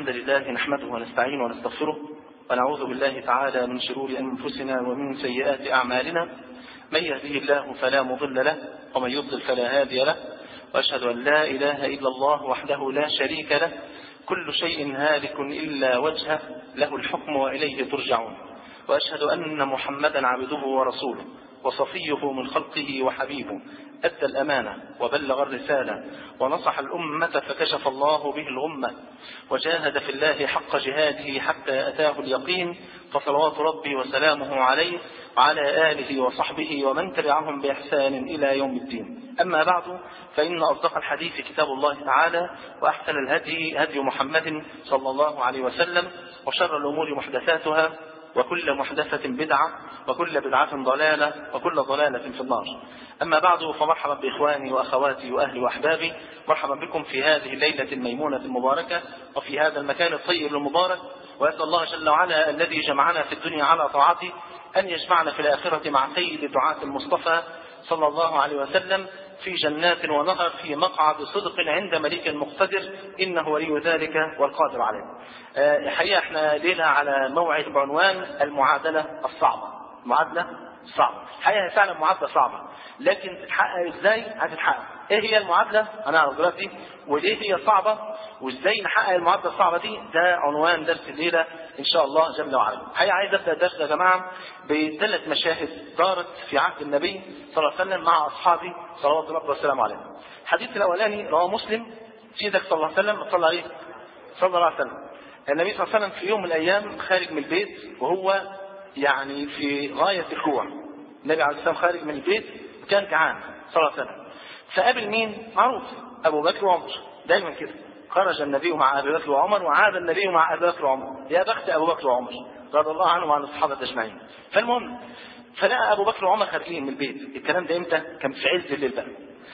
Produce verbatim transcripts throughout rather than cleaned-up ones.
الحمد لله نحمده ونستعينه ونستغفره ونعوذ بالله تعالى من شرور أنفسنا ومن سيئات أعمالنا. من يهده الله فلا مضل له ومن يضلل فلا هادي له، وأشهد أن لا إله إلا الله وحده لا شريك له، كل شيء هالك إلا وجهه، له الحكم وإليه ترجعون. وأشهد أن محمدا عبده ورسوله وصفيه من خلقه وحبيبه، أدى الأمانة وبلغ الرسالة ونصح الأمة فكشف الله به الغمة، وجاهد في الله حق جهاده حتى أتاه اليقين، فصلوات ربي وسلامه عليه وعلى آله وصحبه ومن تبعهم بإحسان إلى يوم الدين. أما بعد، فإن أصدق الحديث كتاب الله تعالى، وأحسن الهدي هدي محمد صلى الله عليه وسلم، وشر الأمور محدثاتها، وكل محدثة بدعة، وكل بدعة ضلالة، وكل ضلالة في النار. أما بعد، فمرحبا بإخواني وأخواتي وأهلي وأحبابي، مرحبا بكم في هذه الليلة الميمونة المباركة وفي هذا المكان الطيب المبارك. وأسأل الله جل وعلا الذي جمعنا في الدنيا على طاعته أن يجمعنا في الآخرة مع سيد دعاة المصطفى صلى الله عليه وسلم في جنات ونهر في مقعد صدق عند مليك مقتدر، إنه ولي ذلك والقادر عليه. أه حقيقة احنا ليلة على موعد بعنوان المعادلة الصعبة. المعادلة الصعبة حقيقة فعلا معادلة صعبة، لكن تتحقق ازاي؟ هتتحقق. ايه هي المعادلة؟ انا اعرف دلوقتي. وليه هي صعبة؟ وازاي نحقق المعادلة الصعبة دي؟ ده عنوان درس الليلة ان شاء الله جل وعلا. حقيقة عايز ابدا الدرس يا جماعة بثلاث مشاهد دارت في عهد النبي صلى الله عليه وسلم مع اصحابه صلوات الله وسلامه عليه. الحديث الاولاني رواه مسلم، سيدك صلى الله عليه وسلم صلى عليه صلى الله عليه وسلم النبي صلى الله عليه وسلم في يوم من الايام خارج من البيت وهو يعني في غاية الجوع. النبي عليه السلام خارج من البيت وكان جعان صلى الله عليه وسلم، فقابل مين؟ معروف، أبو بكر وعمر. دايما كده خرج النبي مع أبي بكر وعمر وعاد النبي مع أبي بكر وعمر. يا بخت أبو بكر وعمر رضي الله عنهم وعن الصحابة أجمعين. فالمهم فلقى أبو بكر وعمر خارجين من البيت. الكلام ده إمتى؟ كان في عز الليل بقى.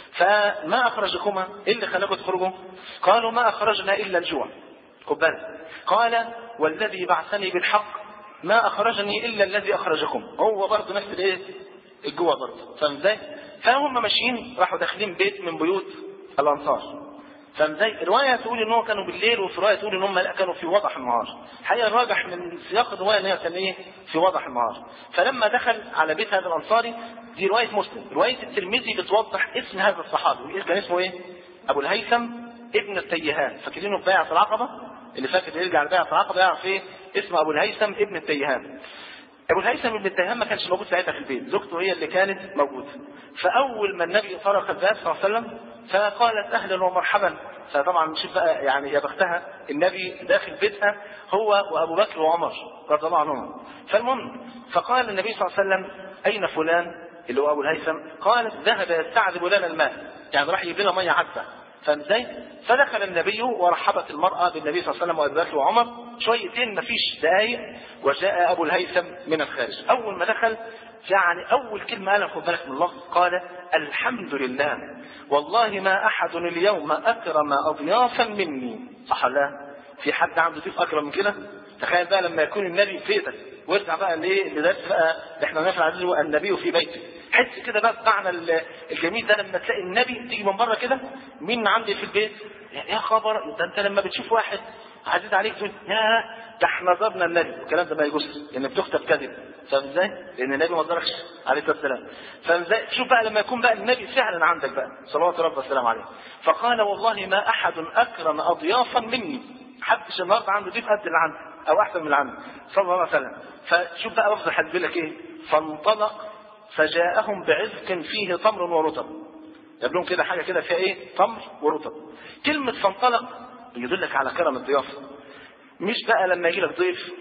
فما أخرجكما؟ إيه اللي خلاكم تخرجوا؟ قالوا ما أخرجنا إلا الجوع. خد بالك. قال والذي بعثني بالحق ما أخرجني إلا الذي أخرجكم. هو برضه نفس الإيه؟ الجوع برضه. فاهم ازاي؟ فهم ماشيين راحوا داخلين بيت من بيوت الأنصار. فاهم ازاي؟ الرواية تقول إن هو كانوا بالليل، وفي رواية تقول إن هم لا كانوا في وضح النهار. الحقيقة الراجح من سياق الرواية إن هي كان إيه؟ في وضح النهار. فلما دخل على بيت هذا الأنصاري، دي رواية مسلم. رواية الترمذي بتوضح اسم هذا الصحابي. كان اسمه إيه؟ أبو الهيثم ابن التيهان. فاكرينه في بيعة العقبة؟ اللي فاكر يرجع لبيعة العقبة يعرف إيه؟ اسمه أبو الهيثم ابن التيهان. أبو الهيثم ابن التيهان ما كانش موجود ساعتها في البيت، زوجته هي اللي كانت موجودة. فأول ما النبي طرق الباب صلى الله عليه وسلم فقالت أهلا ومرحبا. فطبعا شوف بقى يعني يا بختها، النبي داخل بيتها هو وأبو بكر وعمر رضي الله عنهم. فالمهم فقال النبي صلى الله عليه وسلم أين فلان اللي هو أبو الهيثم؟ قالت ذهب يستعذب لنا الماء، يعني راح يجيب لنا مية عذبة. فاهم ازاي؟ فدخل النبي ورحبت المرأة بالنبي صلى الله عليه وسلم وأبي بكر وعمر. شويتين مفيش دقايق وجاء أبو الهيثم من الخارج. أول ما دخل يعني أول كلمة قالها، خد بالك من اللفظ، قال الحمد لله والله ما أحد اليوم أكرم أضيافا مني. صح لا؟ في حد عنده ضيف أكرم من كده؟ تخيل بقى لما يكون النبي في بيتك، وارجع بقى ليه لدرس بقى احنا نفعل عزيزه النبي في بيتك. حس كده بقى معنى الجميل ده لما تلاقي النبي تيجي من بره كده، مين عندي في البيت؟ يا خبر، ده انت لما بتشوف واحد عزيز عليك تقول يا ده احنا زرنا النبي. الكلام ده ما يجوز، لان بتكتب كذب. فاهم ازاي؟ لان النبي ما زاركش عليه الصلاه والسلام. فاهم ازاي؟ شوف بقى لما يكون بقى النبي فعلا عندك بقى صلوات ربي والسلام عليه. فقال والله ما احد اكرم اضيافا مني. محدش النهارده عنده ضيف قد اللي عندي او احسن من اللي عندي صلى الله عليه وسلم. فشوف بقى لفظ الحديث بيقول لك ايه؟ فانطلق فجاءهم بعزق فيه تمر ورطب. جاب لهم كده حاجه كده فيها ايه؟ تمر ورطب. كلمه فانطلق يدلك على كرم الضيافه. مش بقى لما يجي لك ضيف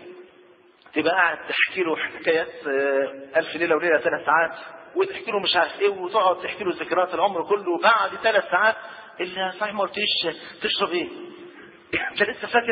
تبقى قاعد تحكي له حكايات الف ليله وليله ثلاث ساعات، وتحكي له مش عارف ايه، وتقعد تحكي له ذكريات العمر كله، وبعد ثلاث ساعات اللي صحيح ما قلتيش تشرب ايه؟ انت لسه فاكر؟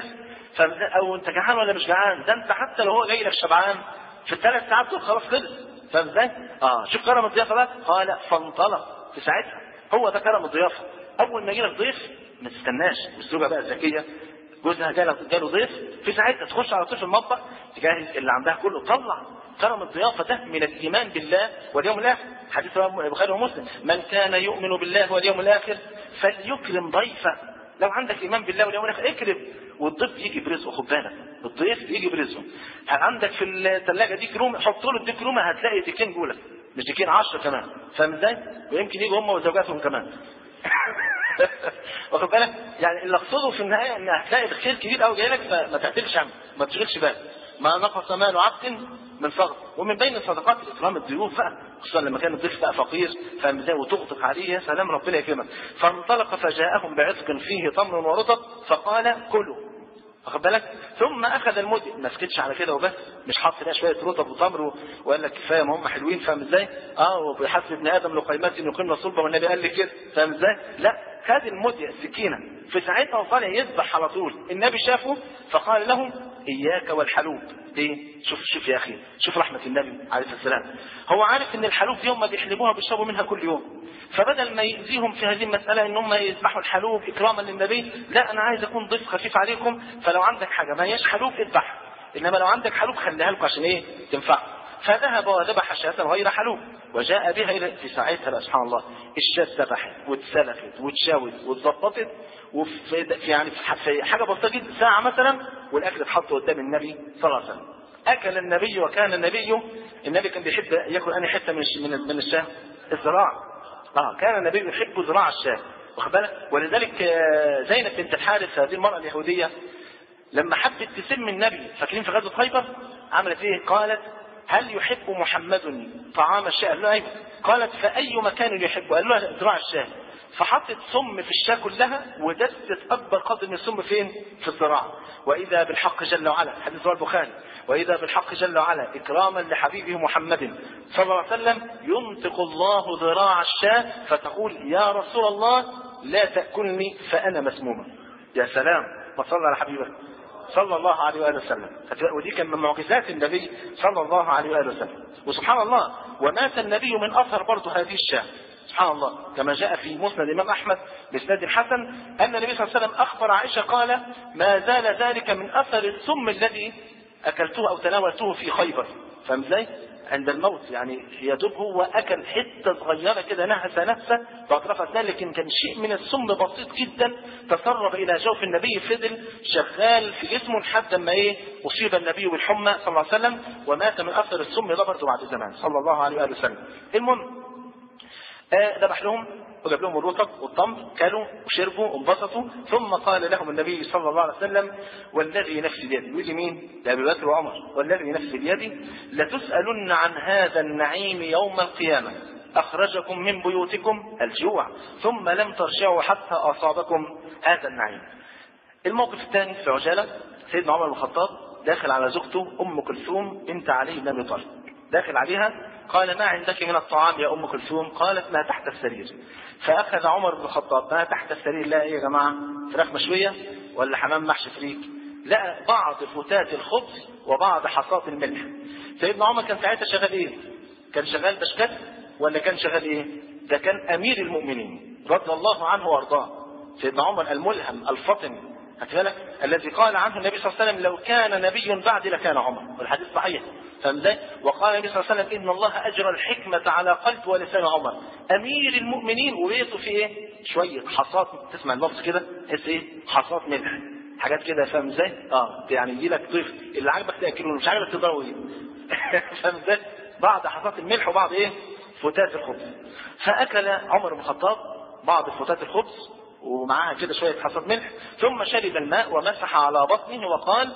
او انت جعان ولا مش جعان؟ ده انت حتى لو هو جاي لك شبعان في الثلاث ساعات دول خلاص خلص. فاهم ازاي؟ اه شوف كرم الضيافه بقى. قال فانطلق في ساعتها. هو ده كرم الضيافه. اول ما يجي لك ضيف ما تستناش. والزوجه بقى ذكيه، جوزها جاله جاله ضيف في ساعتها تخش على طول في المطبخ تجهز اللي عندها كله. طلع كرم الضيافه ده من الايمان بالله واليوم الاخر. حديث البخاري ومسلم من كان يؤمن بالله واليوم الاخر فليكرم ضيفه. لو عندك ايمان بالله واليوم الاخر اكرم. والضيف يجي برزقه. خد بالك الضيف يجي برزقه. عندك في الثلاجه ديك رومي، حط له الديك رومي هتلاقي ديكين جوله، مش ديكين عشرة كمان، فاهم ازاي؟ ويمكن يجوا هم وزوجاتهم كمان. واخد بالك؟ يعني اللي اقصده في النهايه ان هتلاقي الخير كبير قوي جاي لك، فما تعتلش عنه، ما تشغلش بالك. ما نقص مال عبد من فضل. ومن بين الصدقات اكرام الضيوف بقى، خصوصا لما كان الضيف بقى فقير، فاهم ازاي؟ وتغدق عليه، يا سلام ربنا يكرمك. فانطلق فجاءهم بعزق فيه تمر ورطب فقال كلوا. واخد بالك؟ ثم اخذ المدي، ما سكتش على كده وبس، مش حط لها شويه رطب وتمر وقال لك كفايه ما هم حلوين، فاهم ازاي؟ اه وبيحسب ابن ادم لقيمات يقيمن صلبه، والنبي قال لي كده، فاهم ازاي؟ لا، خد المدي السكينه في ساعتها وطالع يذبح على طول. النبي شافه فقال لهم اياك والحلوب. ليه؟ شوف شوف يا اخي، شوف رحمه النبي عليه السلام. هو عارف ان الحلوب دي هم بيحلبوها بيشربوا منها كل يوم، فبدل ما يأذيهم في هذه المسألة ان هم يذبحوا الحلوب اكراما للنبي، لا انا عايز اكون ضيف خفيف عليكم، فلو عندك حاجة ما هيش حلوب اذبحها، انما لو عندك حلوب خليها لكم عشان ايه؟ تنفع. فذهب وذبح شاة غير حلوب وجاء بها الى في ساعتها بقى سبحان الله الشاة ذبحت واتسلخت واتشوت واتظبطت، وفي يعني في حاجة بسيطة جدا ساعة مثلا، والاكل اتحط قدام النبي صلى الله عليه وسلم. اكل النبي، وكان النبي النبي كان بيحب ياكل انهي حتة من من الشاة؟ الذراع. اه كان النبي يحب ذراع الشاة، واخد بالك؟ ولذلك زينب بنت الحارث هذه المرأة اليهودية لما حبت تسم النبي، فاكرين في غزوة خيبر عملت ايه؟ قالت هل يحب محمد طعام الشاة؟ قال له ايوه. قالت فأي مكان يحبه؟ قال له ذراع الشاة. فحطت سم في الشاة كلها ودست أكبر قدر من السم فين؟ في الذراع. وإذا بالحق جل وعلا، حديث رواه البخاري، وإذا بالحق جل وعلا إكراما لحبيبه محمد صلى الله عليه وسلم ينطق الله ذراع الشاة فتقول يا رسول الله لا تأكلني فأنا مسمومة. يا سلام، ما صلى على حبيبك صلى الله عليه وآله وسلم. ودي كان من معجزات النبي صلى الله عليه وآله وسلم. وسبحان الله ومات النبي من أثر برضه هذه الشاة، سبحان الله، كما جاء في مسند الإمام أحمد بإسناد حسن أن النبي صلى الله عليه وسلم أخبر عائشة قال ما زال ذلك من أثر السم الذي أكلته أو تناولته في خيبر. فاهم ازاي؟ عند الموت يعني يدوب هو أكل حتة صغيرة كده نهس نفسه بأطراف أسنان، لكن كان شيء من السم بسيط جدا تسرب إلى جوف النبي، فضل شغال في جسمه لحد ما إيه أصيب النبي بالحمى صلى الله عليه وسلم ومات من أثر السم ده برضه بعد زمان صلى الله عليه وآله وسلم. المهم ذبح لهم وجاب لهم الرطب والتمر، كلوا وشربوا وانبسطوا، ثم قال لهم النبي صلى الله عليه وسلم والذي نفسي بيدي، ويجي مين؟ لأبي بكر وعمر، والذي نفسي بيدي لتسألن عن هذا النعيم يوم القيامة، أخرجكم من بيوتكم الجوع ثم لم ترجعوا حتى أصابكم هذا النعيم. الموقف الثاني في عجالة، سيدنا عمر بن الخطاب داخل على زوجته أم كلثوم بنت علي بن أبي طالب، داخل عليها قال ما عندك من الطعام يا أم كلثوم؟ قالت ما تحت السرير. فأخذ عمر بن الخطاب ما تحت السرير، لا إيه يا جماعة؟ فراخ مشوية ولا حمام محشي فريك؟ لا، بعض فتات الخبز وبعض حصات الملح. سيدنا عمر كان ساعتها شغال إيه؟ كان شغال بشكات ولا كان شغال إيه؟ ده كان أمير المؤمنين رضي الله عنه وارضاه، سيدنا عمر الملهم الفطن، هتبالك الذي قال عنه النبي صلى الله عليه وسلم لو كان نبي بعد لكان عمر، والحديث صحيح. فمزاي؟ وقال النبي صلى الله عليه وسلم إن الله أجرى الحكمة على قلب ولسان عمر أمير المؤمنين، وبيته في إيه؟ شوية حصات، تسمع اللفظ كده تحس إيه؟ حصات ملح، حاجات كده، فاهم إزاي؟ آه يعني يجي لك ضيف اللي عاجبك تأكله مش عاجبك تضربه إيه؟ فاهم إزاي؟ بعض حصات الملح وبعض إيه؟ فتات الخبز. فأكل عمر بن الخطاب بعض فتات الخبز ومعاها كده شوية حصات ملح، ثم شرب الماء ومسح على بطنه وقال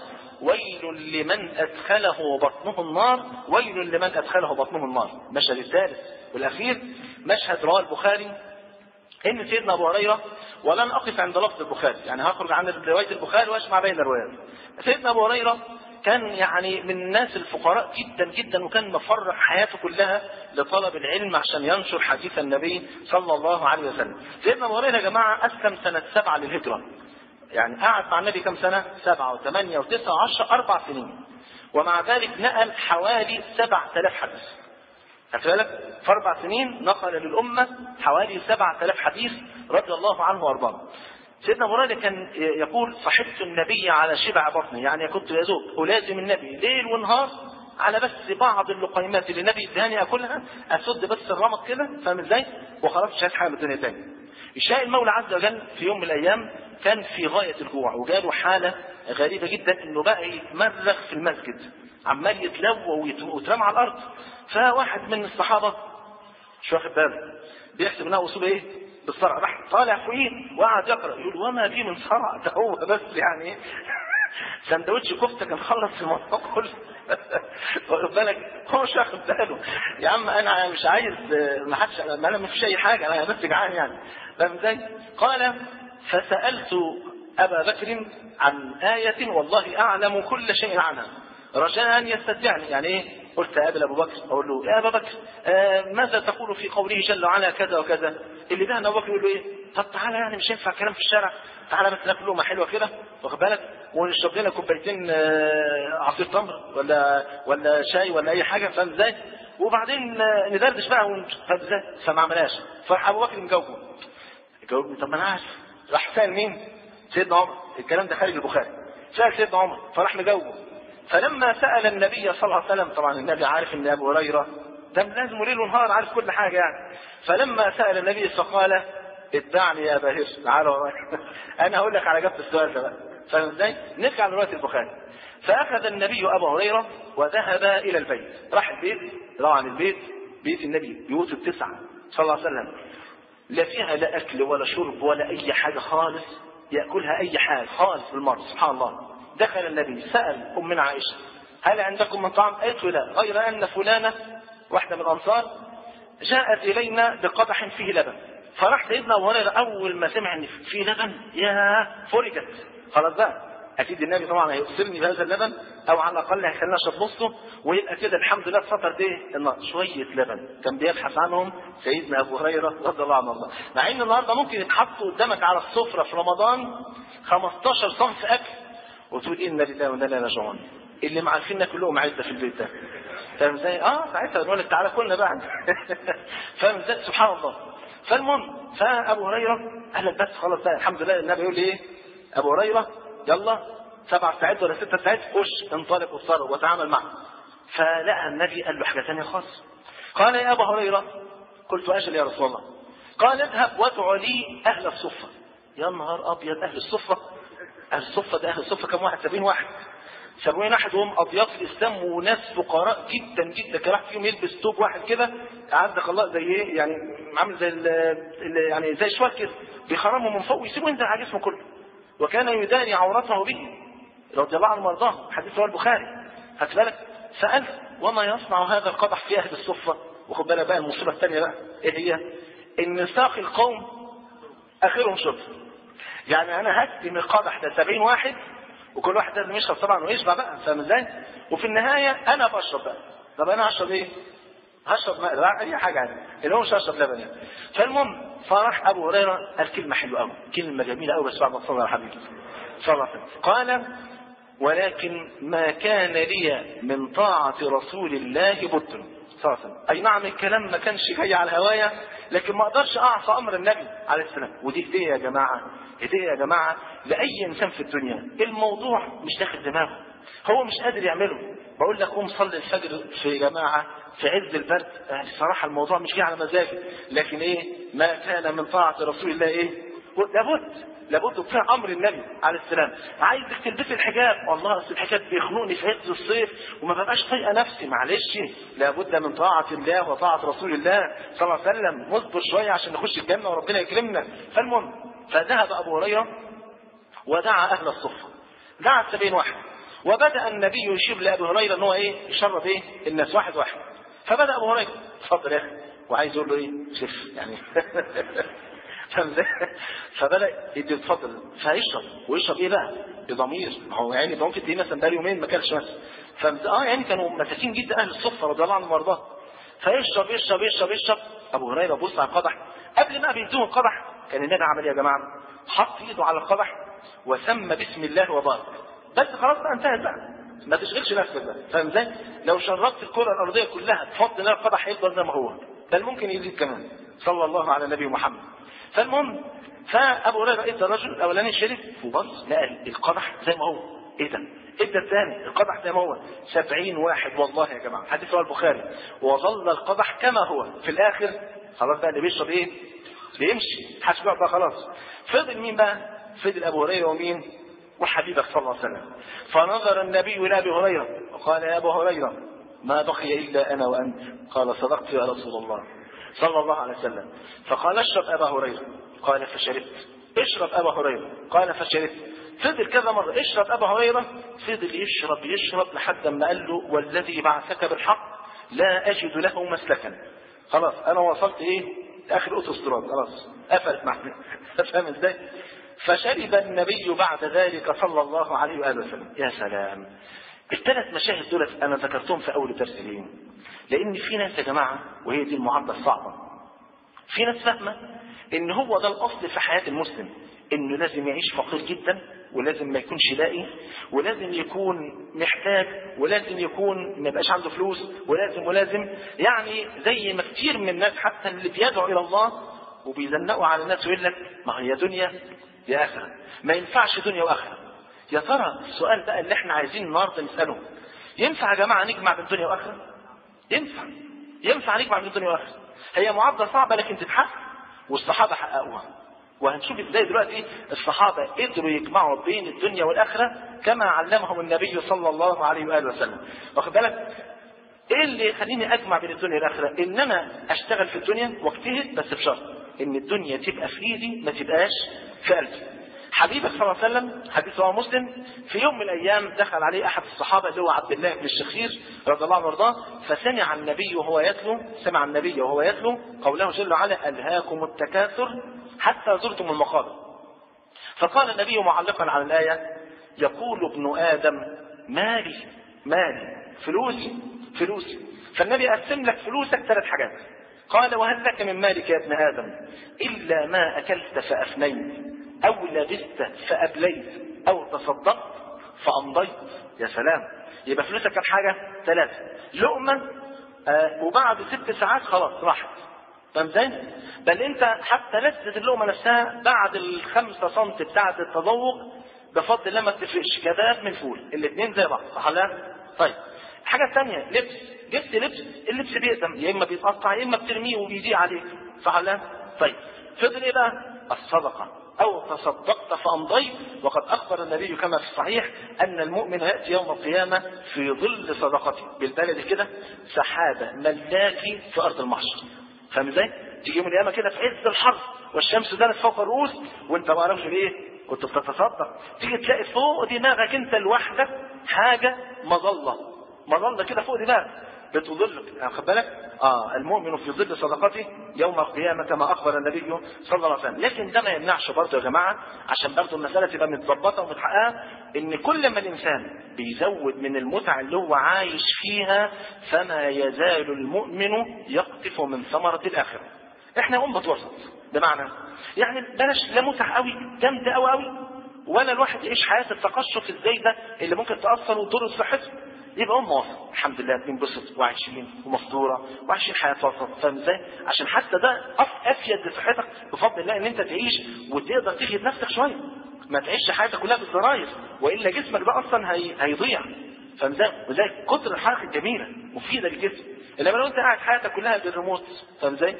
ويل لمن أدخله بطنه النار، ويل لمن أدخله بطنه النار. المشهد الثالث والأخير مشهد رواه البخاري إن سيدنا أبو هريرة، ولن أقف عند لفظ البخاري يعني هخرج عن رواية البخاري وأجمع بين الروايات. سيدنا أبو هريرة كان يعني من الناس الفقراء جدا جدا، وكان مفرغ حياته كلها لطلب العلم عشان ينشر حديث النبي صلى الله عليه وسلم. سيدنا أبو هريرة يا جماعة أسلم سنة سبعة للهجرة، يعني قعد مع النبي كم سنة؟ سبعة وثمانية وتسعة وعشرة، أربع سنين، ومع ذلك نقل حوالي سبعة آلاف حديث. أفعلك في أربع سنين نقل للأمة حوالي سبعة آلاف حديث رضي الله عنه وارضاه. سيدنا أبو هريرة كان يقول صحبت النبي على شبع بطني، يعني كنت يزوق ألازم النبي ليل ونهار على بس بعض اللقيمات اللي النبي اداني أكلها، أسد بس الرمق كده، فاهم ازاي؟ وخلاص مش عايز حاجة من الدنيا تاني. يشاء المولى عز وجل في يوم من الايام كان في غايه الجوع وجاله حاله غريبه جدا انه بقى يتمرغ في المسجد، عمال يتلوى ويترمى على الارض. فواحد من الصحابه مش واخد باله بيحسب انها اصول ايه بالصرع، راح طالع فوقيه وقعد يقرا يقول وما بي من صرع، ده هو بس يعني سندوتش كفته كان خلص الموضوع كله. واخد بالك هو مش واخد باله. يا عم انا مش عايز ما حدش، انا ما فيش اي حاجه، انا بس جعان يعني، فاهم ازاي؟ قال فسالت ابا بكر عن ايه والله اعلم كل شيء عنها رجاء ان يستدعني. يعني ايه؟ قلت اقابل ابو بكر اقول له يا ابا بكر آه ماذا تقول في قوله جل وعلا كذا وكذا؟ اللي ده ابو بكر يقول له ايه؟ طب تعالى يعني مش ينفع كلام في الشارع، تعالى بس ناكل لقمه حلوه كده واخد بالك ونشرب لنا كوبايتين آه عصير تمر ولا ولا شاي ولا اي حاجه، فاهم ازاي؟ وبعدين آه ندردش بقى فاهم ازاي؟ فما عملهاش. فراح ابو بكر مجاوبه جاوبني طب ما انا عارف. راح سال مين؟ سيدنا عمر. الكلام ده خارج البخاري. سال سيدنا عمر فراح مجاوبه. فلما سأل النبي صلى الله عليه وسلم، طبعا النبي عارف ان ابو هريره ده لازم ليل ونهار عارف كل حاجه يعني، فلما سأل النبي فقال اتبعني يا ابا هر، تعالى انا هقول لك على اجابه السؤال ده بقى، فاهم ازاي؟ نرجع لروايه البخاري. فاخذ النبي ابا هريره وذهب الى البيت. راح البيت، طبعا البيت بيت النبي بيوت التسعه صلى الله عليه وسلم، لا فيها لا اكل ولا شرب ولا اي حاجه خالص ياكلها اي حاجه خالص بالمره. سبحان الله. دخل النبي سأل أمنا عائشة هل عندكم من طعام؟ قالت لا، غير أن فلانة واحدة من الأنصار جاءت إلينا بقدح فيه لبن. فراح سيدنا أبو هريرة أول ما سمع إن فيه لبن يا فرجت، خلاص بقى أكيد النبي طبعا هيغسلني بهذا اللبن أو على الأقل هيخلينا أشرب نصه ويبقى كده الحمد لله اتفطرت إيه النار. شوية لبن كان بيبحث عنهم سيدنا أبو هريرة رضي الله عنه. مع إن النهارده ممكن يتحطوا قدامك على السفرة في رمضان خمستاشر صنف أكل وتقول إن لله وإنا إليه راجعون، اللي معارفيننا كلهم عزة في البيت ده، فاهم ازاي؟ اه ساعتها نقول لك تعالى كلنا بقى. فاهم ازاي؟ سبحان الله. فالمهم فابو هريره قال لك بس خلاص بقى الحمد لله. النبي يقول لي ايه؟ ابو هريره يلا سبع ساعات ولا ست ساعات خش انطلق واتصرف وتعامل معه. فلقى النبي قال له حاجه ثانيه خالص. قال يا ابا هريره قلت اجل يا رسول الله. قال اذهب وادع لي اهل الصفه. يا نهار ابيض، اهل الصفه؟ اهل الصفه ده اهل الصفه كم واحد؟ سبعين واحد. سبعين واحد وهم اضياف الاسلام وناس فقراء جدا جدا. كان واحد فيهم يلبس توب واحد كده عندك الله زي ايه يعني، عامل زي ال يعني زي شوال كده بيخرمه من فوق ويسيبه ينزل على جسمه كله. وكان يداري عورته به رضي الله عنه وارضاه، حديث رواه البخاري. خدت بالك؟ سأل وما يصنع هذا القدح في اهل الصفه؟ وخد بالك بقى المصيبه الثانيه بقى ايه هي؟ ان ساقي القوم اخرهم شرب. يعني انا هكتم القدح ده سبعين واحد وكل واحد لازم يشرب طبعا ويشبع بقى، فاهم ازاي؟ وفي النهايه انا بشرب بقى. طب انا هشرب ايه؟ هشرب ماء لا اي حاجه يعني، اللي هو مش هشرب لبن يعني. فالمهم فراح ابو هريره قال كلمه حلوه قوي، كلمه جميله قوي، بس بعد ما صلى على حبيبي صلى الله عليه وسلم. قال ولكن ما كان لي من طاعه رسول الله بد صلى الله عليه وسلم. اي نعم الكلام ما كانش جاي على هوايا، لكن ما اقدرش اعصى امر النبي عليه السلام. ودي هديه يا جماعه، هديه يا جماعه لاي انسان في الدنيا. الموضوع مش داخل دماغه، هو مش قادر يعمله. بقول لك قوم صلي الفجر في جماعه في عز البرد، يعني الصراحه الموضوع مش جاي على مزاجي، لكن ايه ما كان من طاعه رسول الله ايه لابد لابد بفعل امر النبي عليه السلام. عايزك تلبسي الحجاب، والله اصل الحجاب بيخنقني في عز الصيف وما ببقاش طايقه نفسي، معلش لابد من طاعه الله وطاعه رسول الله صلى الله عليه وسلم. نصبر شويه عشان نخش الجنه وربنا يكرمنا. فالمهم فذهب ابو هريره ودعا اهل الصفه، دعا السبعين واحد، وبدا النبي يشير لابي هريره ان هو ايه يشرب ايه الناس واحد واحد. فبدا ابو هريره اتفضل يا اخي، وعايز يقول له ايه شف يعني فبدا يدي اتفضل، فيشرب ويشرب ايه بقى بضمير. ما هو يعني ده ممكن تلاقيه مثلا بقى يومين ما كانش مثلا، فهمت؟ اه يعني كانوا مساكين جدا اهل الصفه رضي الله عنهم وارضاهم. فيشرب يشرب يشرب يشرب. ابو هريره بص على القدح، قبل ما بيدوه القدح كان النبي عمل يا جماعه حط ايده على القدح وسمى باسم الله وبارك. بس خلاص بقى انتهت بقى، ما تشغلش نفسك بقى، فاهم ازاي؟ لو شربت الكره الارضيه كلها بفضل الله القدح هيفضل زي ما هو، بل ممكن يزيد كمان صلى الله على النبي محمد. فالمهم فابو هريره ادى الرجل الاولاني شرب وبص لقى القدح زي ما هو. ايه ده؟ ادى الثاني القدح زي ما هو. سبعين واحد والله يا جماعه، حديث رواه البخاري. وظل القدح كما هو. في الاخر خلاص بقى اللي بيشرب ايه بيمشي محدش بيقعد بقى خلاص. فضل مين بقى؟ فضل ابو هريره ومين؟ وحبيبك صلى الله عليه وسلم. فنظر النبي الى ابي هريره وقال يا ابو هريره ما بقي الا انا وانت. قال صدقت يا رسول الله صلى الله عليه وسلم. فقال اشرب ابا هريره. قال فشربت. اشرب ابا هريره. قال فشربت. فضل كذا مره اشرب ابا هريره. فضل يشرب يشرب لحد ما قال له والذي بعثك بالحق لا اجد له مسلكا. خلاص انا وصلت ايه اخر اوتوستراد خلاص قفلت معنا. فاهم ازاي؟ فشرب النبي بعد ذلك صلى الله عليه واله وسلم. يا سلام. الثلاث مشاهد دول انا ذكرتهم في اول درس ليه؟ لان في ناس يا جماعه وهي دي المعادله الصعبه، في ناس فاهمه ان هو ده الاصل في حياه المسلم، انه لازم يعيش فقير جدا ولازم ما يكونش لاقي ولازم يكون محتاج ولازم يكون ما يبقاش عنده فلوس ولازم ولازم يعني زي ما كتير من الناس حتى اللي بيدعوا الى الله وبيزنقوا على الناس ويقول لك ما هي دنيا يا اخره، ما ينفعش دنيا واخره. يا ترى السؤال بقى اللي احنا عايزين النهارده نساله، ينفع يا جماعه نجمع بين دنيا واخره؟ ينفع ينفع نجمع بين دنيا واخره. هي معادله صعبه لكن تتحقق والصحابه حققوها. وهنشوف ازاي دلوقتي الصحابه قدروا يجمعوا بين الدنيا والاخره كما علمهم النبي صلى الله عليه واله وسلم. واخد بالك؟ ايه اللي يخليني اجمع بين الدنيا والاخره؟ ان انا اشتغل في الدنيا واجتهد بس بشرط ان الدنيا تبقى في ايدي ما تبقاش في قلبي. حبيبك صلى الله عليه وسلم حديث رواه مسلم في يوم من الايام دخل عليه احد الصحابه اللي هو عبد الله بن الشخير رضي الله عنه وارضاه، فسمع النبي وهو يتلو سمع النبي وهو يتلو قوله جل وعلا الهاكم التكاثر حتى زرتم المقابر. فقال النبي معلقا على الايه يقول ابن ادم مالي مالي فلوسي فلوسي. فالنبي قسم لك فلوسك ثلاث حاجات. قال وهل لك من مالك يا ابن ادم الا ما اكلت فافنيت او لبست فابليت او تصدقت فامضيت. يا سلام. يبقى فلوسك كم حاجه؟ ثلاثه. لقمه آه وبعد ست ساعات خلاص راحت. فاهم ازاي؟ بل انت حتى لذة اللقمه نفسها بعد الخمسة سنت بتاعه التذوق بفضل الله ما تفرقش كباب من فول، الاثنين زي بعض صح ولا؟ طيب الحاجه الثانيه لبس، جبت لبس اللبس بيقدم يا اما بيتقطع يا اما بترميه وبيضيع عليك صح ولا؟ طيب فضل ايه بقى؟ الصدقه او تصدقت فامضيت. وقد اخبر النبي كما في الصحيح ان المؤمن ياتي يوم القيامه في ظل صدقته، بالبلد كده سحابه ملاكي في ارض المحشر. فاهم ازاي؟ تيجي يوم القيامه كده في عز الحر والشمس دانت فوق الرؤوس وانت ما عرفش ليه كنت بتتصدق، تيجي تلاقي فوق دماغك انت لوحدك حاجه مظله مظله كده فوق دماغك بتظلك. واخد بالك؟ اه المؤمن في ظل صدقته يوم القيامه كما اخبر النبي صلى الله عليه وسلم. لكن ده ما يمنعش برضه يا جماعه عشان برضه المساله تبقى متظبطه ومتحققه ان كل ما الانسان بيزود من المتع اللي هو عايش فيها فما يزال المؤمن يقطف من ثمره الاخره. احنا امه وسط، بمعنى يعني بلاش لا متع قوي جامده قوي قوي ولا الواحد يعيش حياه التقشف الزايده اللي ممكن تاثر وتضر صحته. يبقى هم وسط الحمد لله بنبسط وعايشين ومفطوره وعايشين حياه وسط. فاهم ازاي؟ عشان حتى ده افيد لصحتك بفضل الله ان انت تعيش وتقدر تجهد نفسك شويه، ما تعيش حياتك كلها بالزراير والا جسمك ده اصلا هي... هيضيع. فاهم ازاي؟ وزي كتر الحركه الجميله مفيده للجسم. انما لو انت قاعد حياتك كلها بالريموت فاهم ازاي؟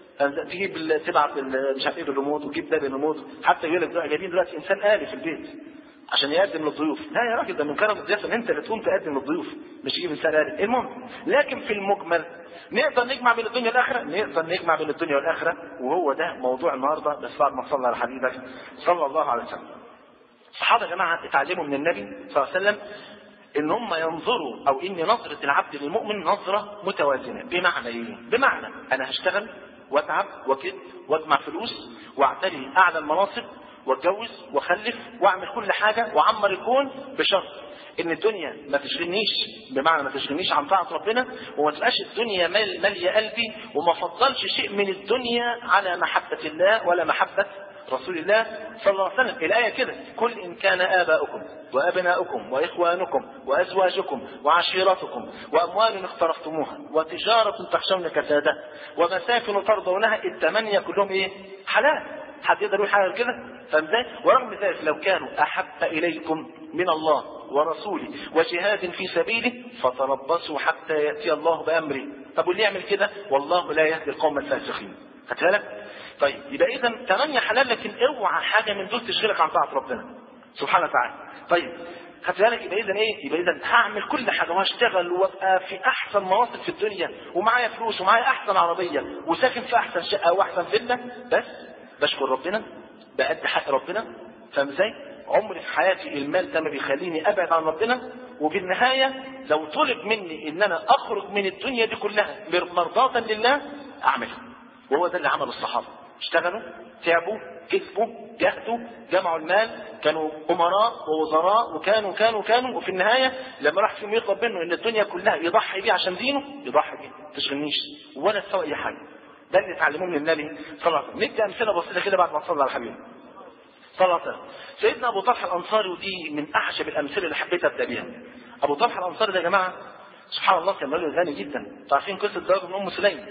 تجيب تبعت مش عارف ايه بالريموت وتجيب ده بالريموت، حتى يقول لك جايبين دلوقتي انسان آلي في البيت عشان يقدم للضيوف. لا يا راجل ده من كرم الضيافه ان انت اللي تقوم تقدم للضيوف مش تجيب انسان آلي. المهم لكن في المجمل نقدر نجمع بين الدنيا والاخره، نقدر نجمع بين الدنيا والاخره وهو ده موضوع النهارده. بس بعد ما صلى على حبيبك صلى الله عليه وسلم. الصحابه يا جماعه اتعلموا من النبي صلى الله عليه وسلم ان هم ينظروا او ان نظره العبد للمؤمن نظره متوازنه. بمعنى ايه؟ بمعنى انا هشتغل واتعب وكد واجمع فلوس واعتلي اعلى المناصب واتجوز واخلف واعمل كل حاجه واعمر الكون بشرط ان الدنيا ما تشغلنيش، بمعنى ما تشغلنيش عن طاعه ربنا وما تبقاش الدنيا مال ماليه قلبي وما افضلش شيء من الدنيا على محبه الله ولا محبه رسول الله صلى الله عليه وسلم. الآية كده قل إن كان آباؤكم وأبناؤكم وإخوانكم وأزواجكم وعشيرتكم وأموال اقترفتموها وتجارة تخشون كسادها ومساكن ترضونها الثمانية كلهم إيه؟ حلال. حد يقدر يقول حاجة كده؟ فازاي؟ ورغم ذلك لو كانوا أحب إليكم من الله ورسوله وجهاد في سبيله فتربصوا حتى يأتي الله بأمره. طب واللي يعمل كده والله لا يهدي القوم الفاسقين. خدت بالك؟ طيب يبقى اذا ثمانية حلال، لكن اوعى حاجه من دول تشغلك عن طاعه ربنا سبحانه وتعالى. طيب خدت بالك؟ يبقى اذا ايه؟ يبقى اذا هعمل كل حاجه وهشتغل وابقى في احسن مناصب في الدنيا ومعايا فلوس ومعايا احسن عربيه وساكن في احسن شقه واحسن فيلا، بس بشكر ربنا، بأدي حق ربنا. فاهم ازاي؟ عمري في حياتي المال ده ما بيخليني ابعد عن ربنا، وفي النهايه لو طلب مني ان انا اخرج من الدنيا دي كلها مرضاة لله اعملها. وهو ده اللي عمله الصحابه، اشتغلوا، تعبوا، كسبوا، جهدوا، جمعوا المال، كانوا امراء ووزراء وكانوا كانوا كانوا وفي النهايه لما راح فيهم يطلب منه ان الدنيا كلها يضحي بيها عشان دينه، يضحي بيها، ما تشغلنيش ولا تسوي اي حاجه. ده اللي اتعلموه من النبي صلى الله عليه وسلم. ندي امثله بسيطه كده بعد ما صلى على الحبيب صلى الله عليه وسلم. سيدنا ابو طلحه الانصاري، ودي من اعجب الامثله اللي حبيت ابدا بيها. ابو طلحه الانصاري ده يا جماعه سبحان الله كان راجل غني جدا. عارفين قصه زواجه من ام سليم؟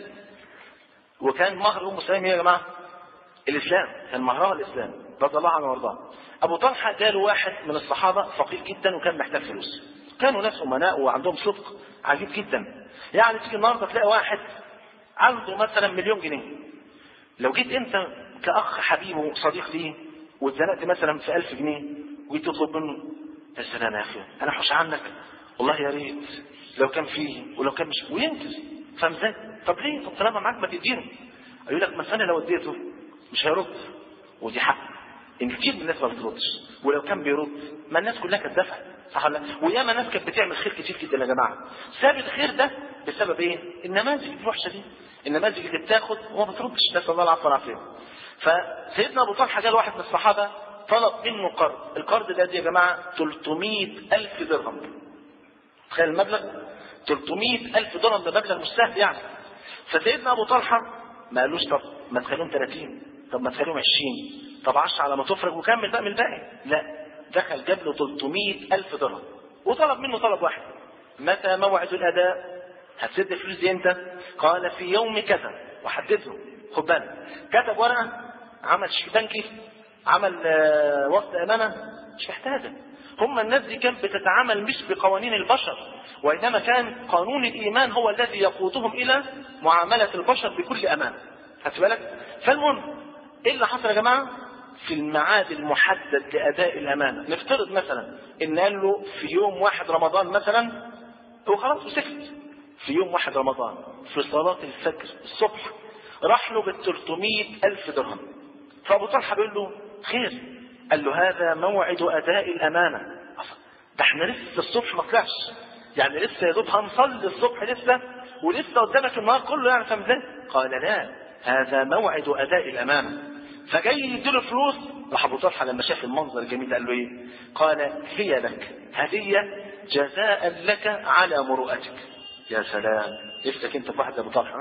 وكان مهر ام سليم يا جماعه الاسلام، كان مهرها الاسلام رضي الله عنه وارضاه. ابو طلحه جاله واحد من الصحابه فقير جدا وكان محتاج فلوس. كانوا ناس امناء وعندهم صدق عجيب جدا. يعني تيجي النهارده تلاقي واحد عنده مثلا مليون جنيه، لو جيت انت كاخ حبيب وصديق ليه واتزنقت مثلا في ألف جنيه وجيت تطلب منه، يا سلام يا اخي انا حوش عنك، والله يا ريت لو كان فيه ولو كان مش، وينكر. فاهم ازاي؟ طب ليه؟ طب طالما معاك ما تديله. يقول لك مثلا لو اديته مش هيرد، ودي حق ان كتير من الناس ما بتردش، ولو كان بيرد ما الناس كلها كانت دافعه، صح ولا لا؟ وياما ناس كانت بتعمل خير كتير جدا يا جماعه. ساب الخير ده بسبب ايه؟ النماذج الوحشه دي، النماذج اللي بتاخد وما بتردش، نسال الله العفو والعافيه. فسيدنا ابو طلحه جاء واحد من الصحابه طلب منه قرض، القرض ده دي يا جماعه ثلاثمائة ألف درهم. تخيل المبلغ ثلاثمائة ألف درهم، ده مبلغ مش سهل يعني. فسيدنا ابو طلحه ما قالوش طب ما تخليهم ثلاثين، طب ما تخليهم عشرين، طب عشرة على ما تفرج وكمل بقى من الباقي. لا، دخل جاب له ثلاثمائة ألف درهم وطلب منه طلب واحد: متى موعد الاداء؟ هتسد الفلوس دي امتى؟ قال في يوم كذا، وحدد له. خد بالك، كتب ورقه، عمل شيك بنكي، عمل آه وصل امانه، مش محتاجه. هم الناس دي كانت بتتعامل مش بقوانين البشر، وانما كان قانون الايمان هو الذي يقودهم الى معامله البشر بكل امان. خدت بالك؟ فالمهم ايه اللي حصل يا جماعه؟ في الميعاد المحدد لاداء الامانه، نفترض مثلا ان قال له في يوم واحد رمضان مثلا، هو خلاص وسكت. في يوم واحد رمضان في صلاه الفجر الصبح راح له بال ثلاثمائة ألف درهم. فابو طلحه بيقول له خير؟ قال له هذا موعد اداء الامانه. ده احنا لسه الصبح ما طلعش، يعني لسه يا دوب هنصلي الصبح لسه، ولسه قدامك النهار كله، يعني فاهم ازاي؟ قال لا، هذا موعد اداء الامانه. فجاي يديله فلوس، راح ابو طلحه لما شاف المنظر الجميل قال له ايه؟ قال هي لك هديه جزاء لك على مروءتك. يا سلام، نفسك انت في واحد ابو طلحه.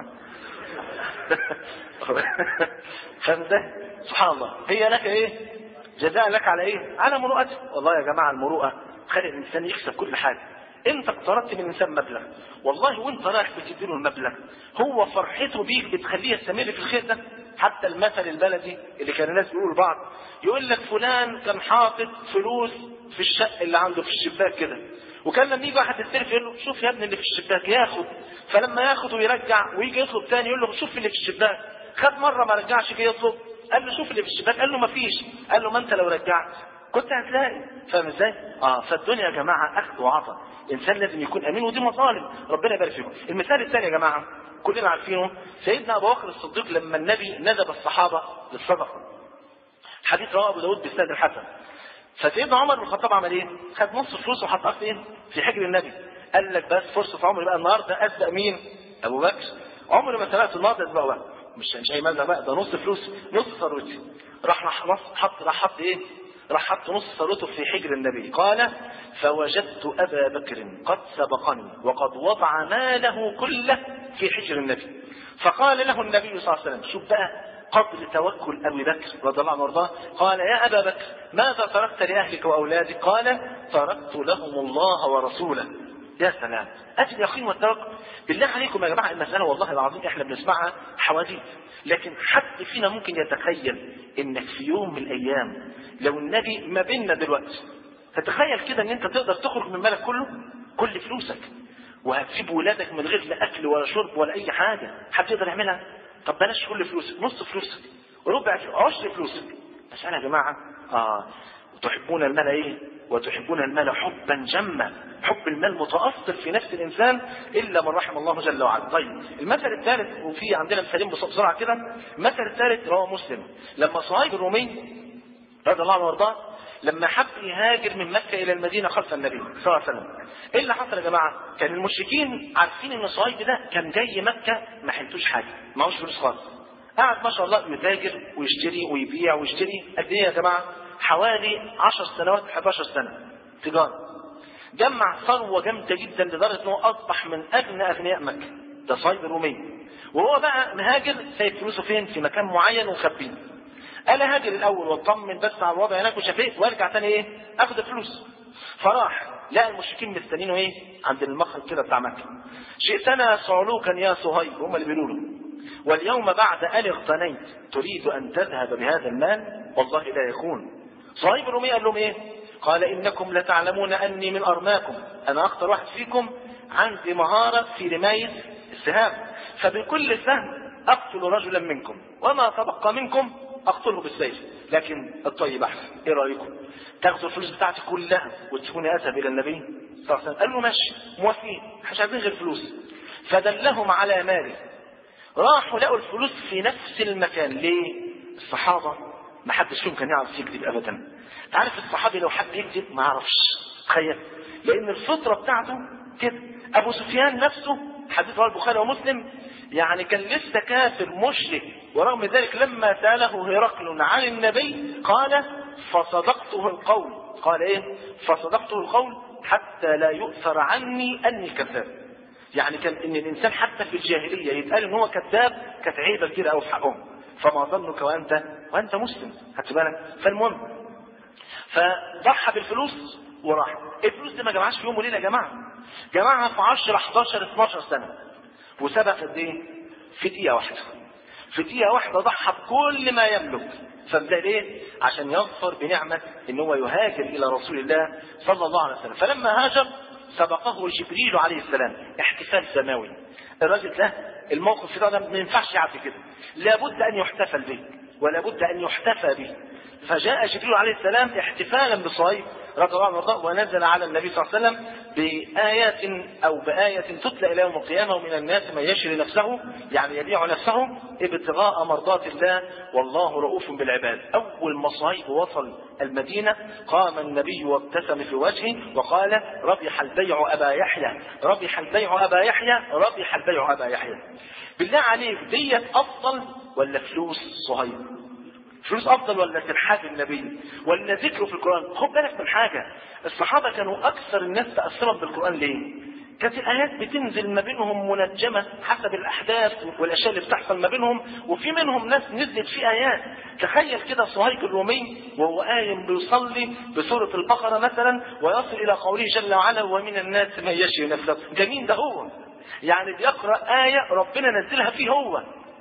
فاهم ازاي؟ سبحان الله. هي لك ايه؟ جزاء لك على ايه؟ على مروءتك. والله يا جماعه المروءه خلي الانسان يكسب كل حاجه. انت اقترضت من الانسان مبلغ، والله وانت رايح بتديله المبلغ هو فرحته بيك بتخليه يستمر في الخير ده. حتى المثل البلدي اللي كان الناس بيقولوا لبعض، يقول لك فلان كان حاطط فلوس في الشقه اللي عنده في الشباك كده، وكان لما يجي واحد يستلف يقول له شوف يا ابني اللي في الشباك، ياخد. فلما ياخد ويرجع ويجي يطلب تاني يقول له شوف اللي في الشباك. خد مره ما رجعش، جه يطلب قال له شوف اللي في الشباك، قال له ما فيش. قال له ما انت لو رجعت كنت هتلاقي. فاهم ازاي؟ اه فالدنيا يا جماعه اخذ وعطاء، الانسان لازم يكون امين، ودي مظالم ربنا يبارك فيكم. المثال الثاني يا جماعه كلنا عارفينه، سيدنا ابو بكر الصديق لما النبي ندب الصحابه للصدقه، حديث رواه ابو داود باسناد الحسن. فسيدنا عمر بن الخطاب عمل ايه؟ خد نص فلوسه وحطها فين؟ في حجر النبي. قال لك بس فرصه عمري بقى النهارده اسبق مين؟ ابو بكر. عمري ما سبقت النهارده اسبق بقى، مش مش اي مبلغ بقى، ده نص فلوس، نص ثروتي. راح راح حط راح حط ايه؟ راح حط نص ثروته في حجر النبي. قال فوجدت ابا بكر قد سبقني وقد وضع ماله كله في حجر النبي. فقال له النبي صلى الله عليه وسلم، شوف بقى قدر توكل ابي بكر رضي الله عنه وارضاه، قال يا ابا بكر ماذا تركت لاهلك واولادك؟ قال تركت لهم الله ورسوله. يا سلام، اجل اليقين والتوكل. بالله عليكم يا جماعه المساله والله العظيم احنا بنسمعها حواديت، لكن حد فينا ممكن يتخيل انك في يوم من الايام لو النبي ما بيننا دلوقتي، تتخيل كده ان انت تقدر تخرج من مالك كله، كل فلوسك، وهتسيب ولادك من غير لا اكل ولا شرب ولا اي حاجه، حد يقدر يعملها؟ طب بلاش كل فلوسك، نص فلوسك، ربع عشر فلوسك. مسألة يا جماعة اه تحبون المال ايه؟ وتحبون المال حبا جما. حب المال متأصل في نفس الإنسان إلا من رحم الله جل وعلا. طيب المثل الثالث، وفي عندنا مثالين بسرعة كده. المثل الثالث رواه مسلم، لما صهيب الرومي رضي الله عنه وارضاه لما حب يهاجر من مكة إلى المدينة خلف النبي صلى الله عليه وسلم، إيه اللي حصل يا جماعة؟ كان المشركين عارفين إن صهيب ده كان جاي مكة ما حلتوش حاجة، معهوش فلوس خالص. قعد ما شاء الله يتاجر ويشتري ويبيع ويشتري. قد إيه يا جماعة؟ حوالي عشر سنوات، احد عشر سنة تجارة. جمع ثروة جامدة جدا لدرجة أنه أصبح من أغنى أغنياء مكة. ده صهيب الرومي. وهو بقى مهاجر سايب فلوسه فين؟ في مكان معين ومخبيه. قال هاجر الأول واطمن بس على الوضع هناك وشفيت وارجع تاني إيه؟ أخذ فلوس. فراح لقى المشركين مستنينه إيه؟ عند المخرج كده بتاع مكة. شئتنا صعلوكا يا صهيب، هم اللي بيقولوا له، واليوم بعد أن اغتنيت تريد أن تذهب بهذا المال؟ والله لا يكون. صهيب الرومي قال لهم إيه؟ قال إنكم لتعلمون أني من أرماكم، أنا أخطر واحد فيكم، عندي مهارة في رماية السهام، فبكل سهم أقتل رجلا منكم، وما تبقى منكم أقتله بالسيف، لكن الطيب أحسن. إيه رأيكم؟ تاخذوا الفلوس بتاعتي كلها وتكوني أذهب إلى النبي صلى الله عليه وسلم؟ قال له ماشي، موافقين، مش عايزين غير فلوس. فدلهم على ماله. راحوا لقوا الفلوس في نفس المكان. ليه؟ الصحابة ما حدش فيهم كان يعرف يكذب أبدا. تعرف الصحابي لو حد يكذب ما يعرفش، تخيل، لأن الفطرة بتاعته كده. أبو سفيان نفسه، حديث رواه البخاري ومسلم، يعني كان لسه كافر مشرك، ورغم ذلك لما سأله هرقل عن النبي قال فصدقته القول. قال إيه؟ فصدقته القول حتى لا يؤثر عني أني كذاب. يعني كان إن الإنسان حتى في الجاهلية يتقال إن هو كذاب كانت عيبة كتير أوي في حقهم، فما ظنك وأنت وأنت مسلم. خدت بالك؟ فالمهم فضحى بالفلوس وراح. الفلوس دي ما جمعهاش في يوم وليله يا جماعه، جمعها في عشرة احداشر اتناشر سنه، وسبق قد ايه؟ في دقيقه واحده. في دقيقه واحده ضحى بكل ما يملك. فبدا ليه؟ عشان يظفر بنعمه ان هو يهاجر الى رسول الله صلى الله عليه وسلم. فلما هاجر سبقه جبريل عليه السلام، احتفال سماوي. الراجل ده الموقف ده ما ينفعش يعدي كده، لابد ان يحتفل به ولا بد ان يحتفى به. فجاء جبريل عليه السلام احتفالا بصهيب رضي الله عنه وارضاه، ونزل على النبي صلى الله عليه وسلم بآيات أو بآية تتلى إلى يوم القيامة: ومن الناس من يشري نفسه، يعني يبيع نفسه ابتغاء مرضات الله والله رؤوف بالعباد. أول ما صهيب وصل المدينة قام النبي وابتسم في وجهه وقال: ربح البيع أبا يحيى، ربح البيع أبا يحيى، ربح البيع أبا يحيى. بالله عليك ديت أفضل ولا فلوس صهيب؟ فلوس افضل ولا ترحاب النبي ولا ذكره في القرآن؟ خد بالك من حاجة، الصحابة كانوا اكثر الناس تأثرا بالقرآن. ليه؟ كانت الآيات بتنزل ما بينهم منجمة حسب الأحداث والأشياء اللي بتحصل ما بينهم، وفي منهم ناس نزلت في آيات. تخيل كده صهيب الرومي وهو قايم بيصلي بسورة البقرة مثلا ويصل إلى قوله جل وعلا: ومن الناس من يشري نفسه. جميل ده هو، يعني بيقرأ آية ربنا نزلها فيه هو.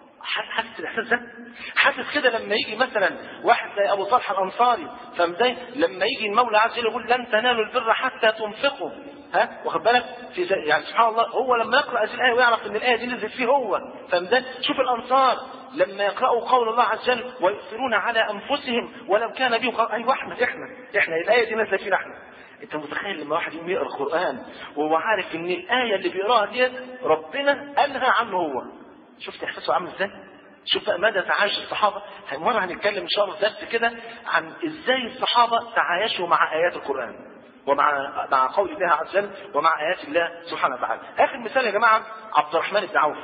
حاسس الاحساس ده؟ حاسس كده لما يجي مثلا واحد زي ابو طلحه الانصاري فمضايق، لما يجي المولى عز وجل يقول: لن تنالوا البر حتى تنفقوا، ها واخد بالك؟ في يعني سبحان الله، هو لما يقرا هذه الايه ويعرف ان الايه دي نزلت فيه هو، فمضايق. شوف الانصار لما يقراوا قول الله عز وجل: ويؤثرون على انفسهم ولو كان بهم. ايوه احنا احنا احنا الايه دي نزلت فينا احنا. انت متخيل لما واحد يقوم يقرا القران وهو عارف ان الايه اللي بيقراها دي ربنا انهى عنه هو؟ شفت احساسه عامل ازاي؟ شوف مدى تعايش الصحابه. مرة هنتكلم ان شاء الله درس كده عن ازاي الصحابه تعايشوا مع ايات القران ومع مع قول الله عز وجل ومع ايات الله سبحانه وتعالى. اخر مثال يا جماعه عبد الرحمن بن عوف.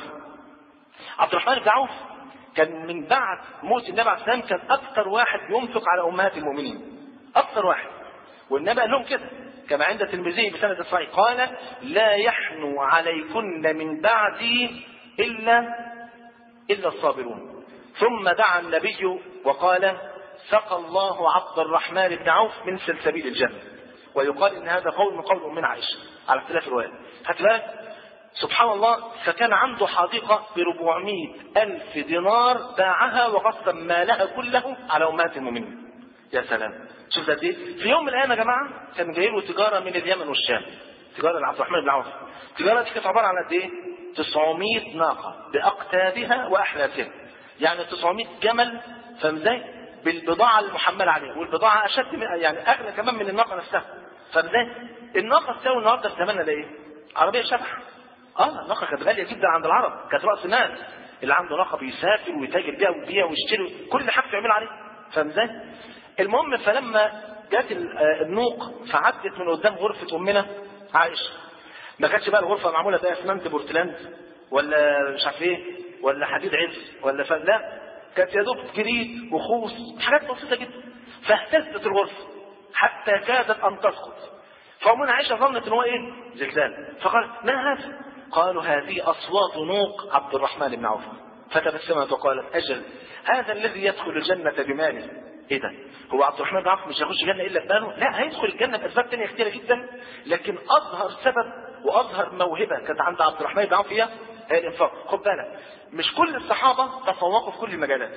عبد الرحمن بن عوف كان من بعد موت النبي عليه السلام كان اكثر واحد ينفق على امهات المؤمنين، اكثر واحد. والنبي قال لهم كده كما عند الترمذي بسند صحيح، قال: لا يحنو عليكن من بعدي الا إلا الصابرون. ثم دعا النبي وقال: سقى الله عبد الرحمن بن عوف من سلسبيل الجنة. ويقال إن هذا قول من قول من عائشة على اختلاف الروايات. خدت بالك؟ سبحان الله. فكان عنده حديقة بربعمائة ألف دينار باعها وقسم مالها كله على أمهات المؤمنين. يا سلام، شوف قد ايه. في يوم من الأيام يا جماعة كان جاي له تجارة من اليمن والشام، تجارة لعبد الرحمن بن عوف. التجارة دي كانت عبارة عن قد ايه؟ تسعمائة ناقة بأقتابها وأحلافها، يعني تسعمائة جمل فاهم ازاي؟ بالبضاعه المحمله عليها، والبضاعه اشد من يعني اغلى كمان من الناقه نفسها. فاهم ازاي؟ الناقه تساوي النهارده في زماننا ده ايه؟ عربيه شبح. اه الناقه كانت غاليه جدا عند العرب، كانت راس مال. اللي عنده ناقه بيسافر ويتاجر بيها ويبيع ويشتري كل حاجه يعمل عليها. فاهم ازاي؟ المهم فلما جت النوق فعدت من قدام غرفه امنا عائشه. ما كانتش بقى الغرفه معموله بقى اسمنت بورتلاند ولا مش عارف ايه ولا حديد عز ولا ف... لا، كانت يا دوب جريد وخوص، حاجات بسيطه جدا. فاهتزت الغرفه حتى كادت ان تسقط. فأمنا عائشة ظنت ان هو ايه؟ زلزال. فقالت ما هذا؟ قالوا هذه اصوات نوق عبد الرحمن بن عوف. فتبسمت وقالت اجل هذا الذي يدخل الجنه بماله. ايه ده؟ هو عبد الرحمن بن عوف مش هيخش الجنه الا بماله؟ لا، هيدخل الجنه باسباب ثانيه كثيره جدا، لكن اظهر سبب واظهر موهبه كانت عند عبد الرحمن بن عوف هي هي الانفاق. خد بالك، مش كل الصحابه تفوقوا في كل المجالات.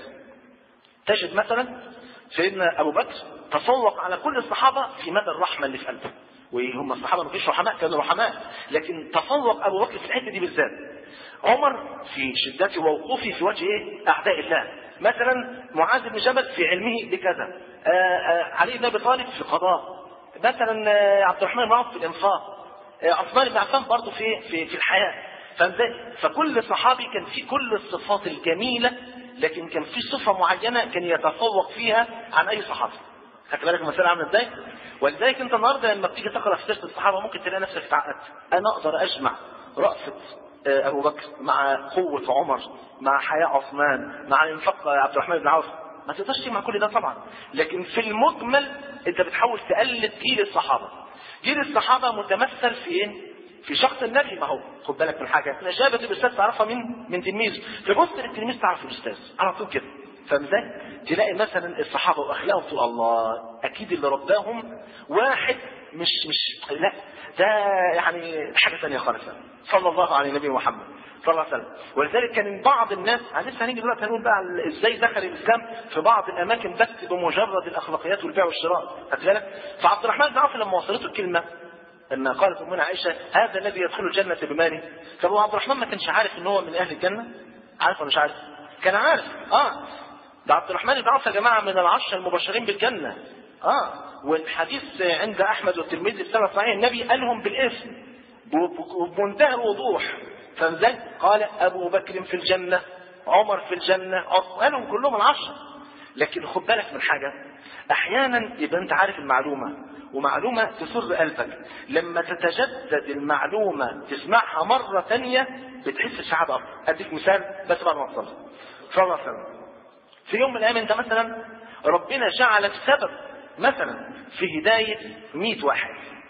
تجد مثلا سيدنا ابو بكر تفوق على كل الصحابه في مدى الرحمه اللي في قلبه، وهم الصحابه ما فيش رحماء، كانوا رحماء، لكن تفوق ابو بكر في الحته دي بالذات. عمر في شدته ووقوفه في وجه ايه؟ اعداء الله. مثلا معاذ بن جبل في علمه بكذا، علي بن ابي طالب في القضاء، مثلا عبد الرحمن بن عوف في الانفاق، عثمان بن عفان برضه في في في الحياه. فازاي؟ فكل صحابي كان في كل الصفات الجميله، لكن كان في صفه معينه كان يتفوق فيها عن اي صحابي. خدت بالك المسألة عاملة ازاي؟ ولذلك انت النهارده لما بتيجي تقرا في سيرة الصحابة ممكن تلاقي نفسك اتعقدت. انا اقدر اجمع رأفة ابو بكر مع قوة عمر مع حياة عثمان مع انفاق عبد الرحمن بن عوف، ما تقدرش تجمع كل ده طبعا، لكن في المجمل انت بتحاول تقلد جيل الصحابة. جيل الصحابة متمثل في ايه؟ في شخص النبي. ما هو خد بالك من حاجة، نجابة الاستاذ تعرفها من من تلميذ، تبص للتلميذ تعرف الاستاذ على طول كده. فاهم ازاي؟ تلاقي مثلا الصحابه واخلاقهم تقول الله اكيد اللي رباهم واحد مش مش لا ده يعني حاجه ثانيه خالص. صلى الله على النبي محمد صلى الله عليه وسلم. ولذلك كان بعض الناس لسه هنيجي دلوقتي هنقول بقى ازاي دخل الاسلام في بعض الاماكن بس بمجرد الاخلاقيات والبيع والشراء. خدت بالك؟ فعبد الرحمن بن عوف لما وصلته الكلمه لما قالت امنا عائشه هذا الذي يدخل الجنه بماله، طب هو عبد الرحمن ما كانش عارف ان هو من اهل الجنه؟ عارف ولا مش عارف؟ كان عارف. اه ده عبد الرحمن بن عوف يا جماعه من العشره المبشرين بالجنه. اه والحديث عند احمد والترمذي بسند صحيح، النبي قالهم بالاسم بمنتهى الوضوح. فازاي؟ قال ابو بكر في الجنه، عمر في الجنه، قالهم كلهم العشره. لكن خد بالك من حاجه، احيانا يبقى انت عارف المعلومه ومعلومه تسر قلبك، لما تتجدد المعلومه تسمعها مره ثانيه بتحس بسعاده اكتر. اديك مثال بس بعد ما اوصل صلى الله عليه وسلم. في يوم من الايام انت مثلا ربنا جعلك سبب مثلا في هدايه مئة واحد،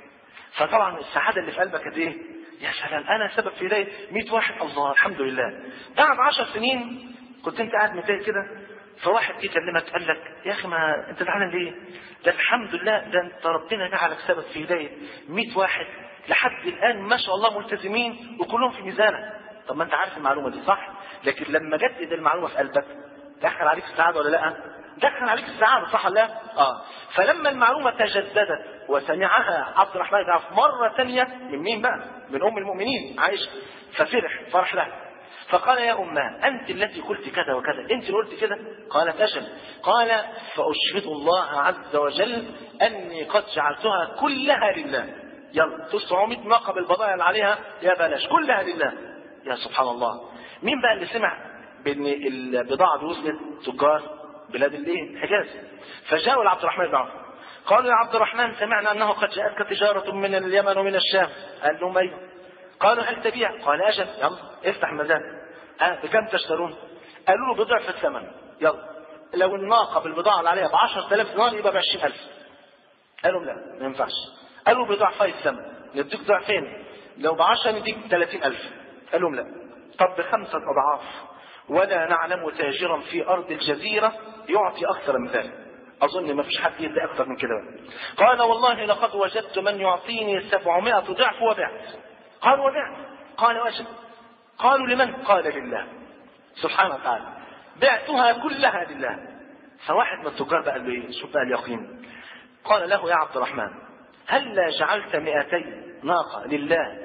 فطبعا السعاده اللي في قلبك كانت ايه؟ يا سلام انا سبب في هدايه مئة واحد، الله الحمد لله. بعد عشر سنين كنت انت قاعد متضايق كده، فواحد جه يكلمك قال لك يا اخي ما انت زعلان ليه؟ ده الحمد لله ده انت ربنا جعلك سبب في هدايه مئة واحد لحد الان ما شاء الله ملتزمين وكلهم في ميزانك. طب ما انت عارف المعلومه دي صح؟ لكن لما جدد المعلومه في قلبك دخل عليك السعاده ولا لا؟ دخل عليك السعاده صح ولا لا؟ اه فلما المعلومه تجددت وسمعها عبد الرحمن بن عوف مره ثانيه من مين بقى؟ من ام المؤمنين عائشه، ففرح فرح لها فقال يا أمه أنت التي قلت كذا وكذا، أنت اللي قلت كذا؟ قالت أجل. قال فأشهد الله عز وجل أني قد جعلتها كلها لله. يلا تسعمائة ناقة بالبضائع اللي عليها يا بلاش كلها لله. يا سبحان الله، مين بقى اللي سمع بأن البضاعة دي وصلت تجار بلاد الايه؟ الحجاز. فجاءوا لعبد الرحمن بن عوف قالوا يا عبد الرحمن سمعنا أنه قد جاءتك تجارة من اليمن ومن الشام. قال لهم أيوه. قالوا هل تبيع؟ قال أجل. يلا افتح المزاد. ها بكم تشترون؟ قالوا له بضعف الثمن. يلا لو الناقة بالبضاعة اللي عليها ب عشرة آلاف دينار يبقى ب عشرين ألف. قالوا لا ما ينفعش. قالوا بضعفي الثمن نديك ضعفين، لو ب عشرة نديك ثلاثين ألف. قالوا لا. طب بخمسة أضعاف، ولا نعلم تاجرا في أرض الجزيرة يعطي أكثر من ذلك. أظن ما فيش حد يدي أكثر من كده. قال والله لقد وجدت من يعطيني سبعمائة ضعف وبعت. قالوا وبعت. قال وجد. قالوا لمن؟ قال لله سبحانه وتعالى، بعتها كلها لله. فواحد من التجار بقى قال له ايه؟ شوف بقى اليقين. قال له يا عبد الرحمن هل لا جعلت مئتي ناقة لله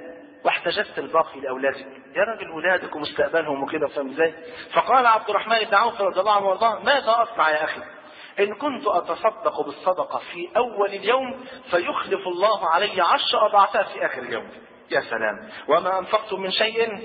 واحتجزت الباقي لاولادك. يا راجل ولادك ومستقبلهم وكده، فاهم ازاي؟ فقال عبد الرحمن بن عوف رضي الله عنه وارضاه: ماذا اصنع يا اخي؟ ان كنت اتصدق بالصدقه في اول اليوم فيخلف الله علي عشر اضعافها في اخر اليوم. يا سلام. وما انفقتم من شيء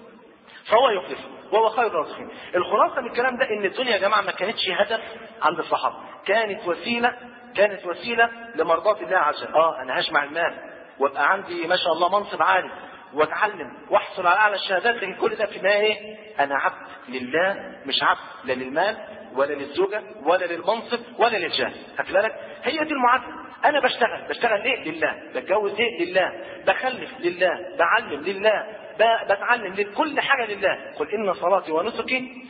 فهو يخلفه وهو خير الرازقين. الخلاصه من الكلام ده ان الدنيا يا جماعه ما كانتش هدف عند الصحابه، كانت وسيله كانت وسيله لمرضاه الله عز وجل. اه انا هجمع المال وابقى عندي ما شاء الله منصب عالي واتعلم واحصل على اعلى الشهادات، لكن كل ده في النهايه ايه؟ انا عبد لله، مش عبد لا للمال ولا للزوجه ولا للمنصب ولا للجاه. خدت بالك؟ هي دي المعادله. انا بشتغل بشتغل ليه؟ لله. بتجوز ليه؟ لله. بخلف لله. بعلم لله. بتعلم لكل حاجة لله. قل إن صلاتي ونسكي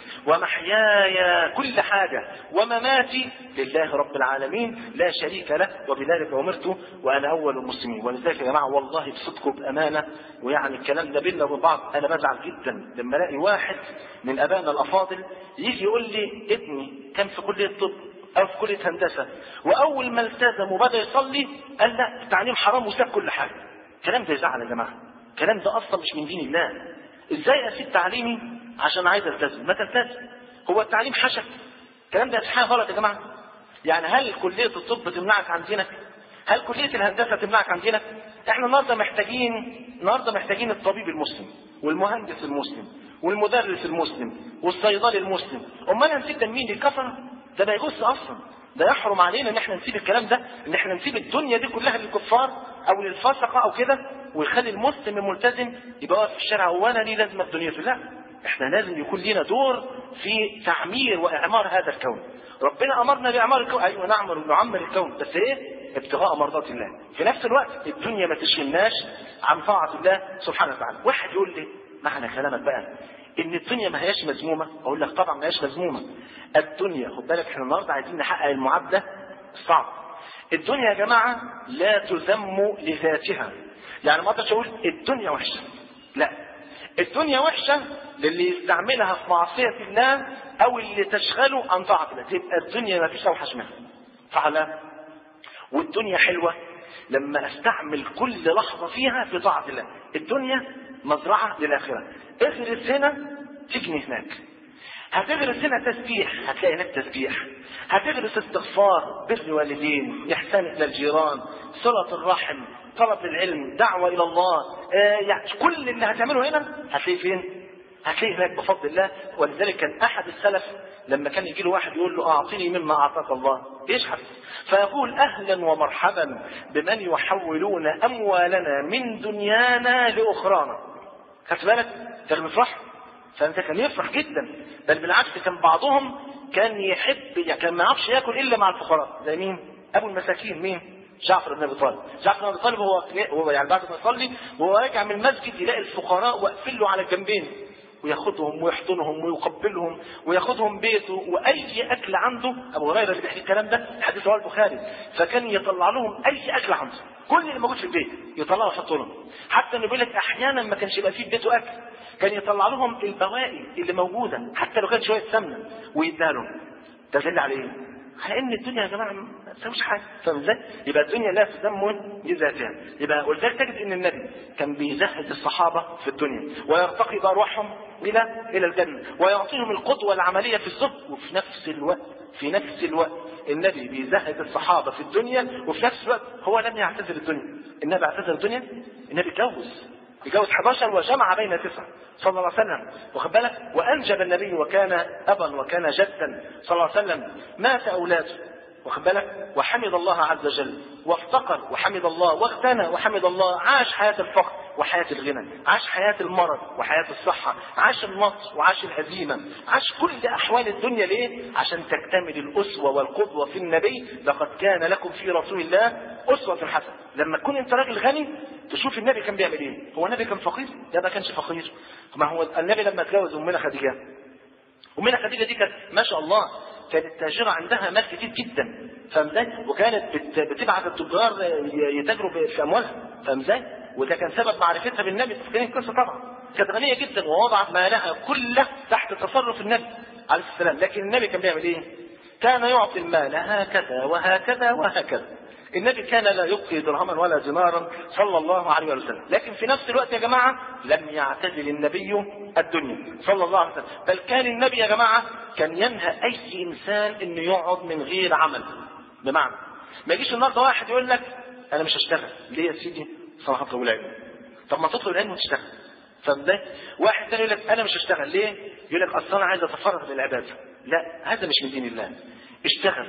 ومحياي كل حاجة ومماتي لله رب العالمين لا شريك له وبذلك أمرت وأنا أول المسلمين. ولذلك يا جماعة والله بصدق وبأمانة، ويعني الكلام ده بيننا وبين بعض، أنا بزعل جدا لما ألاقي واحد من أبائنا الأفاضل يجي يقول لي ابني كان في كلية طب أو في كلية هندسة وأول ما التزم وبدأ يصلي قال لا التعليم حرام وساب كل حاجة. الكلام ده يزعل يا جماعة. الكلام ده اصلا مش من دين الله. ازاي اسيب تعليمي عشان عايز التزم؟ ما تلتزم. هو التعليم حشك؟ الكلام ده حاجه غلط يا جماعه. يعني هل كليه الطب تمنعك عن دينك؟ هل كليه الهندسه تمنعك عن دينك؟ احنا النهارده محتاجين النهارده محتاجين الطبيب المسلم والمهندس المسلم والمدرس المسلم والصيدلي المسلم. امال هنسيب مين؟ الكفره؟ ده ما يجوز اصلا. ده يحرم علينا ان احنا نسيب الكلام ده، ان احنا نسيب الدنيا دي كلها للكفار او للفسقه او كده، ويخلي المسلم الملتزم يبقى واقف في الشارع وانا لي لازمه الدنيا. لا، احنا لازم يكون لنا دور في تعمير واعمار هذا الكون. ربنا امرنا باعمار الكون، ايوه نعمر نعمر الكون، بس ايه؟ ابتغاء مرضات الله. في نفس الوقت الدنيا ما تشغلناش عن طاعه الله سبحانه وتعالى. واحد يقول لي معنى كلامك بقى ان الدنيا ما هياش مذمومه؟ اقول لك طبعا ما هياش مذمومه. الدنيا خد بالك احنا النهارده عايزين نحقق المعادله الصعبه. الدنيا يا جماعه لا تذم لذاتها. يعني ما اقدرش اقول الدنيا وحشه، لا، الدنيا وحشه للي يستعملها في معصيه الله او اللي تشغله عن طاعه الله. تبقى الدنيا ما فيش اوحش منها. فعلا. والدنيا حلوه لما استعمل كل لحظه فيها في طاعه الله. الدنيا مزرعه للاخره. اغرس هنا تجني هناك. هتغرس هنا تسبيح هتلاقي هناك تسبيح. هتغرس استغفار، بر والدين، احسان الى الجيران، صله الرحم، طلب العلم، دعوه الى الله، آه يعني كل اللي هتعمله هنا هتلاقيه فين؟ هتلاقيه هناك بفضل الله. ولذلك كان احد السلف لما كان يجي له واحد يقول له اعطني مما اعطاك الله يشحت، فيقول اهلا ومرحبا بمن يحولون اموالنا من دنيانا لاخرانا. خدت بالك؟ كان يفرح، فانت كان يفرح جدا. بل بالعكس كان بعضهم كان يحب، يعني كان ما يعرفش ياكل الا مع الفقراء. زي مين؟ ابو المساكين. مين؟ جعفر بن ابي طالب. جعفر بن ابي طالب هو هو يعني بعد ما يصلي وهو راجع من المسجد يلاقي الفقراء واقفين له على الجنبين، وياخدهم ويحضنهم ويقبلهم وياخدهم بيته، واي اكل عنده. ابو هريره اللي بيحكي الكلام ده حديث رواه البخاري، فكان يطلع لهم اي اكل عنده، كل اللي موجود في البيت يطلعه ويحطه لهم. حتى انه بيقول لك احيانا ما كانش يبقى فيه في بيته اكل، كان يطلع لهم البواقي اللي موجوده حتى لو كان شويه سمنه ويديها لهم. ده دل على ايه؟ على ان الدنيا يا جماعه ما تساويش حاجه. فاهم ازاي؟ يبقى الدنيا لا تذم لذاتها. يبقى ولذلك تجد ان النبي كان بيزهد الصحابه في الدنيا ويرتقي بارواحهم الى الى الجنه ويعطيهم القدوه العمليه في الزهد. وفي نفس الوقت في نفس الوقت النبي بيزهد الصحابه في الدنيا، وفي نفس الوقت هو لم يعتزل الدنيا. النبي اعتزل الدنيا؟ النبي اتجوز يتجوز احداشر وجمع بين تسعه صلى الله عليه وسلم. واخد بالك؟ وانجب النبي وكان ابا وكان جدا صلى الله عليه وسلم. مات اولاده، واخد بالك؟ وحمد الله عز وجل، وافتقر وحمد الله، واغتنى وحمد الله. عاش حياه الفقر وحياه الغنى، عاش حياه المرض وحياه الصحه، عاش النصر وعاش الهزيمه، عاش كل احوال الدنيا. ليه؟ عشان تكتمل الاسوه والقدوه في النبي. لقد كان لكم في رسول الله اسوه حسنه. لما تكون انت راجل غني تشوف النبي كان بيعمل ايه. هو النبي كان فقير؟ لا ما كانش فقير. ما هو النبي لما اتجوز امنا خديجه، امنا خديجه دي كانت ما شاء الله كانت تاجره عندها مال كتير جدا. فاهم ازاي؟ وكانت بتبعت التجار يتاجروا في اموالها. فاهم ازاي؟ وده كان سبب معرفتها بالنبي. تفكرين القصه طبعا. كانت غنيه جدا ووضعت مالها كله تحت تصرف النبي عليه السلام. لكن النبي كان بيعمل ايه؟ كان يعطي المال هكذا وهكذا وهكذا. النبي كان لا يبقي درهما ولا دينارا صلى الله عليه وسلم، لكن في نفس الوقت يا جماعة لم يعتزل النبي الدنيا صلى الله عليه وسلم، بل كان النبي يا جماعة كان ينهى أي إنسان إنه يقعد من غير عمل. بمعنى ما يجيش النهارده واحد يقول لك أنا مش هشتغل. ليه يا سيدي؟ صراحة طلب العلم. طب ما تطلب العلم وتشتغل. فده واحد تاني يقول لك أنا مش هشتغل. ليه؟ يقول لك أصل أنا عايز أتفرغ للعبادة. لا، هذا مش من دين الله. اشتغل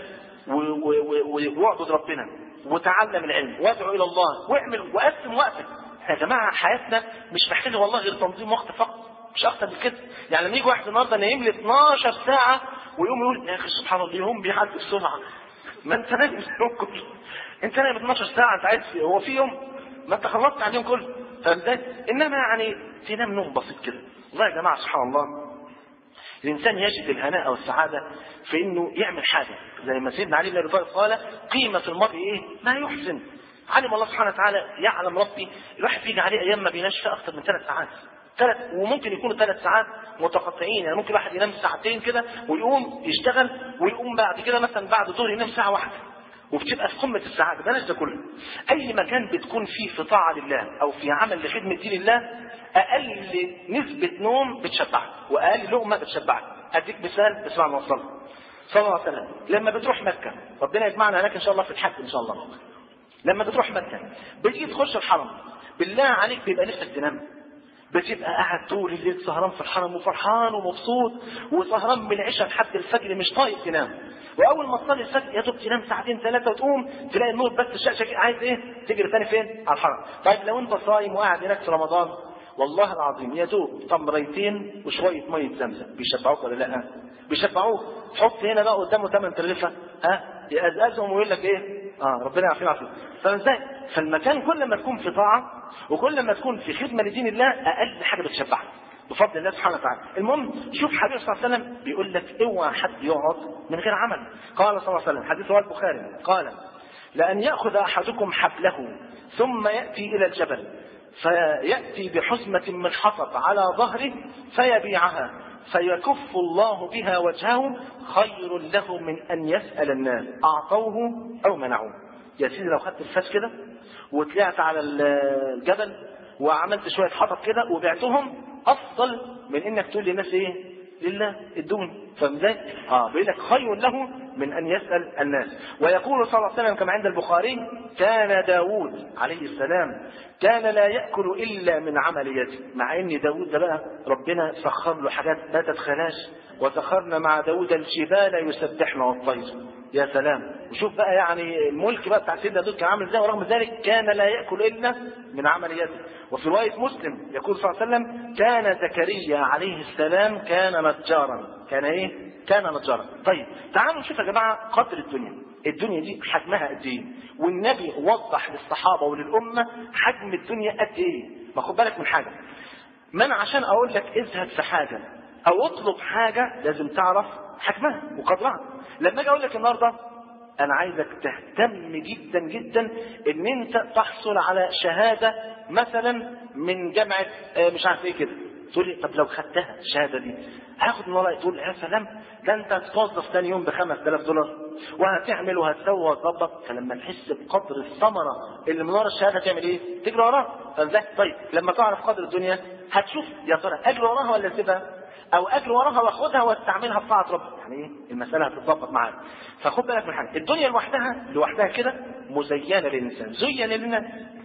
واعبد ربنا وتعلم العلم وادعو الى الله واعمل وقسم وقتك. يا جماعه حياتنا مش محتاجه والله غير تنظيم وقت فقط، مش اكتر من كده. يعني لما يجي واحد النهارده نايم لي اتناشر ساعه ويقوم يقول يا اخي سبحان الله اليوم بيعدي بسرعه. ما انت نايم اليوم كله، انت نايم اتناشر ساعه، انت عايز هو في يوم ما انت خلصت على اليوم كله. فاهم؟ انما يعني تنام نوم بسيط كده. والله يا جماعه سبحان الله الإنسان يجد الهناء والسعادة في إنه يعمل حاجة، زي ما سيدنا علي بن أبي طالب قال قيمة المرء إيه؟ ما يحسن. علم الله سبحانه وتعالى، يعلم ربي الواحد بيجي عليه أيام ما بينامش فيها أكثر من ثلاث ساعات، ثلاث وممكن يكونوا ثلاث ساعات متقطعين. يعني ممكن واحد ينام ساعتين كده ويقوم يشتغل ويقوم بعد كده مثلا بعد الظهر ينام ساعة واحدة، وبتبقى في قمة السعادة. بلاش ده كله. أي مكان بتكون فيه في طاعة لله أو في عمل لخدمة دين الله أقل نسبة نوم بتشبعك وأقل لقمة بتشبعك. أديك مثال بسمع الموصل صلى الله عليه وسلم لما بتروح مكة، ربنا يجمعنا هناك إن شاء الله في الحج إن شاء الله. لما بتروح مكة بتيجي تخش الحرم، بالله عليك بيبقى نفسك تنام، بتبقى قاعد طول الليل سهران في الحرم وفرحان ومبسوط وسهران من العشاء لحد الفجر مش طايق تنام. واول ما تصلي الفجر يا دوب تنام ساعتين ثلاثه وتقوم تلاقي النور بس الشقشق عايز ايه؟ تجري ثاني فين؟ على الحرم. طيب لو انت صايم وقاعد هناك في رمضان والله العظيم يا دوب تمريتين وشويه ميه زمزم بيشبعوك ولا لا؟ بيشبعوك. حط هنا بقى قدامه ثمان ترغيفه ها يقزقزهم ويقول لك ايه؟ اه ربنا يعافينا ويعافيك. فازاي؟ فالمكان كل ما تكون في طاعه وكل ما تكون في خدمه لدين الله اقل حاجه بتشبعك بفضل الله سبحانه وتعالى. المهم شوف حبيبي صلى الله عليه وسلم بيقول لك اوعى حد يقعد من غير عمل. قال صلى الله عليه وسلم حديث رواه البخاري قال لأن يأخذ أحدكم حبله ثم يأتي إلى الجبل فيأتي بحزمة من حطب على ظهره فيبيعها فيكف الله بها وجهه خير له من أن يسأل الناس أعطوه أو منعوه. يا سيدي لو خدت الفاس كده وطلعت على الجبل وعملت شوية حطب كده وبعتهم أفضل من إنك تقول للناس إيه؟ لله ادوني. فاهم ازاي؟ اه بيقول لك خير له من ان يسال الناس. ويقول صلى الله عليه وسلم كما عند البخاري كان داوود عليه السلام كان لا ياكل الا من عمل يده. مع ان داوود ده بقى ربنا سخر له حاجات ما تتخيلهاش. وسخرنا مع داوود الجبال يسبحن والطير. يا سلام. وشوف بقى يعني الملك بقى بتاع سيدنا داوود كان عامل ازاي. ورغم ذلك كان لا ياكل الا من عمل يده. وفي روايه مسلم يقول صلى الله عليه وسلم كان زكريا عليه السلام كان نجارا. كان ايه؟ كان نجارا. طيب تعالوا نشوف يا جماعه قدر الدنيا. الدنيا دي حجمها قد ايه؟ والنبي وضح للصحابه وللامه حجم الدنيا قد ايه. ما خد بالك من حاجه، من عشان اقول لك اذهب في حاجه او اطلب حاجه لازم تعرف حجمها وقدرها. لما اجي اقول لك النهارده انا عايزك تهتم جدا جدا ان انت تحصل على شهاده مثلا من جامعه مش عارف ايه كده، تقول لي طب لو خدتها الشهاده دي هاخد من وراها. تقول يا سلام ده انت هتتوظف ثاني يوم ب خمس آلاف دولار وهتعمل وهتسوي وهتظبط. فلما تحس بقدر الثمره اللي من ورا الشهاده تعمل ايه؟ تجري وراها. فازاي؟ طيب لما تعرف قدر الدنيا هتشوف يا ترى اجري وراها ولا اسيبها؟ او اجري وراها واخدها واستعملها في طاعه ربنا. يعني ايه؟ المساله هتتظبط معاك. فخد بالك من حاجه، الدنيا لوحدها لوحدها كده مزينه للانسان، زين للناس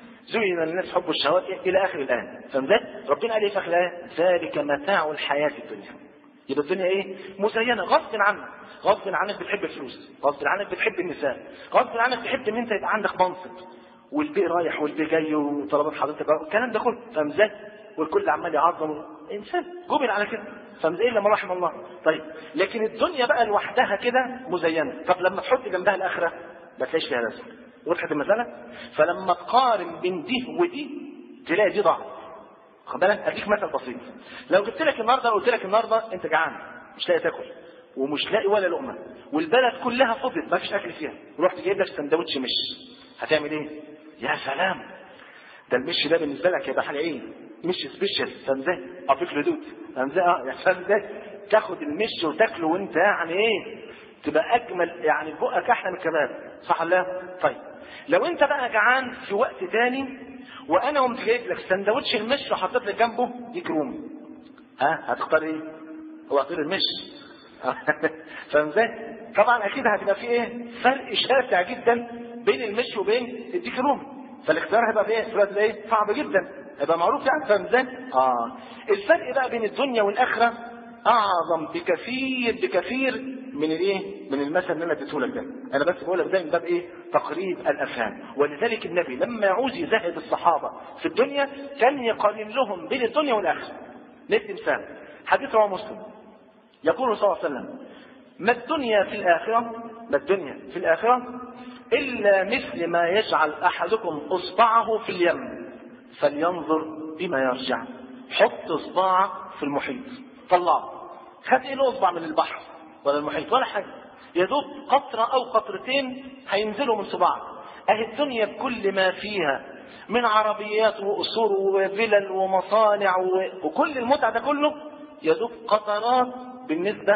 زين للناس حب الشهوات الى اخر الايه. فهمت؟ ربنا قال ايه في اخر الايه؟ ذلك متاع الحياه الدنيا. يبقى الدنيا ايه؟ مزينه غصب عنك، غصب عنك بتحب الفلوس، غصب عنك بتحب النساء، غصب عنك بتحب ان انت يبقى عندك منصب والبي رايح والبي جاي وطلبات حضرتك الكلام ده كله. فاهم ازاي؟ والكل عمال يعظم. انسان جبل على كده. فاهم ازاي؟ لما رحم الله. طيب لكن الدنيا بقى لوحدها كده مزينه. طب لما تحط جنبها الاخره ما تلاقيش فيها لازمه. وضحت المساله؟ فلما تقارن بين دي ودي تلاقي دي ضعف. خد بالك اديك مثل بسيط. لو جبت لك النهارده قلت لك النهارده انت جعان مش لاقي تاكل ومش لاقي ولا لقمه والبلد كلها فضت ما فيش اكل فيها، ورحت جايب لك سندوتش مش، هتعمل ايه؟ يا سلام ده المش ده بالنسبه لك يبقى حاجه ايه؟ مش سبيشال. فاهم ازاي؟ اضيف له دوت. فاهم ازاي؟ اه يا فاهم ازاي؟ تاخد المش وتاكله وانت يعني ايه؟ تبقى اجمل يعني بقك احلى من الكباب. صح ولا لا؟ طيب لو انت بقى جعان في وقت تاني وانا قمت جايب لك سندوتش المش وحطيت لك جنبه ديك رومي، ها هتختار ايه؟ هو هتختار المش. فاهم ازاي؟ طبعا اكيد هتبقى في ايه؟ فرق شاسع جدا بين المش وبين الديك رومي، فالاختيار هيبقى في ايه؟ في ايه؟ صعب جدا، هيبقى معروف يعني. فاهم ازاي؟ اه الفرق بقى بين الدنيا والاخره اعظم بكثير بكثير من الايه؟ من المثل اللي انا اديته لك ده. انا بس بقول لك ده من باب ايه؟ تقريب الافهام. ولذلك النبي لما يعوز يزهد الصحابه في الدنيا كان يقارن لهم بين الدنيا والاخره. ندي مثال، حديث رواه مسلم، يقول صلى الله عليه وسلم: ما الدنيا في الاخره ما الدنيا في الاخره الا مثل ما يجعل احدكم اصبعه في اليم فلينظر بما يرجع. حط اصبعك في المحيط، طلعه، خد ايه الاصبع من البحر ولا المحيط ولا حاجه، يا دوب قطره او قطرتين هينزلوا من صباعك. اهي الدنيا بكل ما فيها من عربيات وقصور وفلل ومصانع وكل المتعه ده كله يا دوب قطرات بالنسبه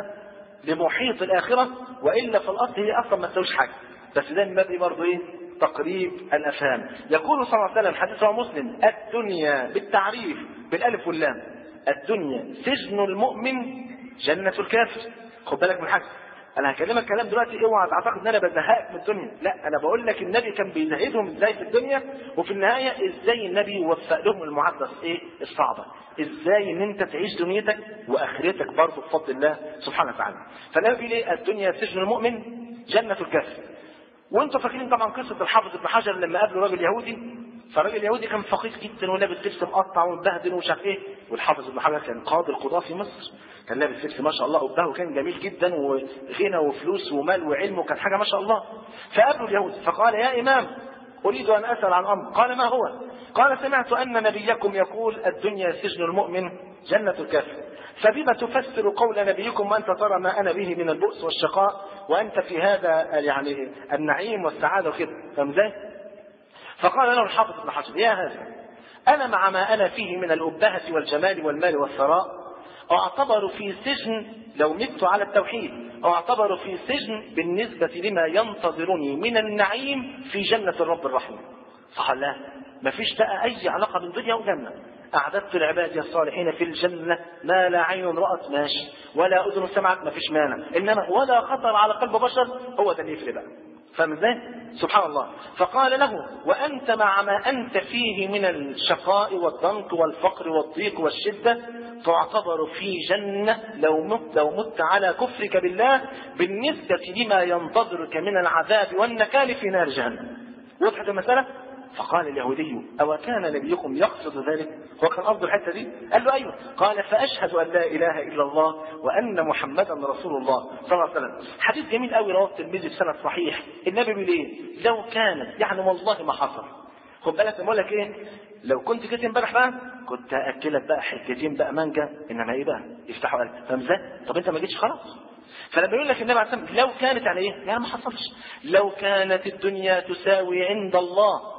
لمحيط الاخره، والا في الاصل هي اصلا ما تساويش حاجه. بس ده من باب برضه ايه؟ تقريب الافهام. يقول صلى الله عليه وسلم حديث مسلم: الدنيا بالتعريف بالالف واللام، الدنيا سجن المؤمن جنة الكافر. خد بالك من حاجه، انا هكلمك كلام دلوقتي اوعى تعتقد ان انا بزهقك من الدنيا، لا انا بقول لك النبي كان بيزهدهم ازاي في الدنيا، وفي النهايه ازاي النبي يوفق لهم المعادله ايه الصعبه، ازاي ان انت تعيش دنيتك واخرتك برضه بفضل الله سبحانه وتعالى. فالنبي بيقول ايه؟ الدنيا سجن المؤمن جنة الكافر. وانتم فاكرين طبعا قصه الحافظ ابن حجر لما قابله راجل يهودي، فالراجل يهودي كان فقير جدا ولابس لبس مقطع ومبهدل ومش عارف ايه، والحافظ ابن حجر كان قاضي القضاة في مصر، كان لابس لبس ما شاء الله قبه وكان جميل جدا وغنى وفلوس ومال وعلم وكان حاجه ما شاء الله. فقابله اليهودي فقال: يا امام اريد ان اسال عن امر. قال: ما هو؟ قال: سمعت ان نبيكم يقول الدنيا سجن المؤمن جنة الكافر، فبما تفسر قول نبيكم وانت ترى ما انا به من البؤس والشقاء وانت في هذا يعني النعيم والسعاده وكده. فاهم ازاي؟ فقال له الحافظ ابن حجر: يا هذا انا مع ما انا فيه من الابهه والجمال والمال والثراء اعتبر في سجن لو مت على التوحيد، اعتبر في سجن بالنسبه لما ينتظرني من النعيم في جنه الرب الرحيم. فقال: لا مفيش بقى اي علاقه بين دنيا وجنه. اعددت العباد الصالحين في الجنه ما لا عين رات ماشي ولا اذن سمعت مفيش مانع، انما ولا خطر على قلب بشر، هو ده اللي يفرق بقى. فاهم ازاي؟ سبحان الله. فقال له: وانت مع ما انت فيه من الشقاء والضنك والفقر والضيق والشده تعتبر في جنه لو مت لو مت على كفرك بالله بالنسبه لما ينتظرك من العذاب والنكال في نار جهنم. وضحت المساله؟ فقال اليهودي: أو كان نبيكم يقصد ذلك؟ هو كان قصده الحته دي؟ قال له: أيوه. قال: فأشهد أن لا إله إلا الله وأن محمدا رسول الله صلى الله عليه وسلم. حديث جميل قوي رواه الترمذي بسند صحيح. النبي بيقول إيه؟ لو كانت يعني والله ما حصل. خد بالك بقول لك إيه؟ لو كنت جيت امبارح بقى كنت أكلك بقى حتتين بقى مانجا، إنما إيه بقى؟ يفتحوا قلب. فاهم إزاي؟ طب أنت ما جيتش خلاص. فلما يقول لك النبي عليه الصلاة والسلام لو كانت يعني إيه؟ يعني ما حصلش. لو كانت الدنيا تساوي عند الله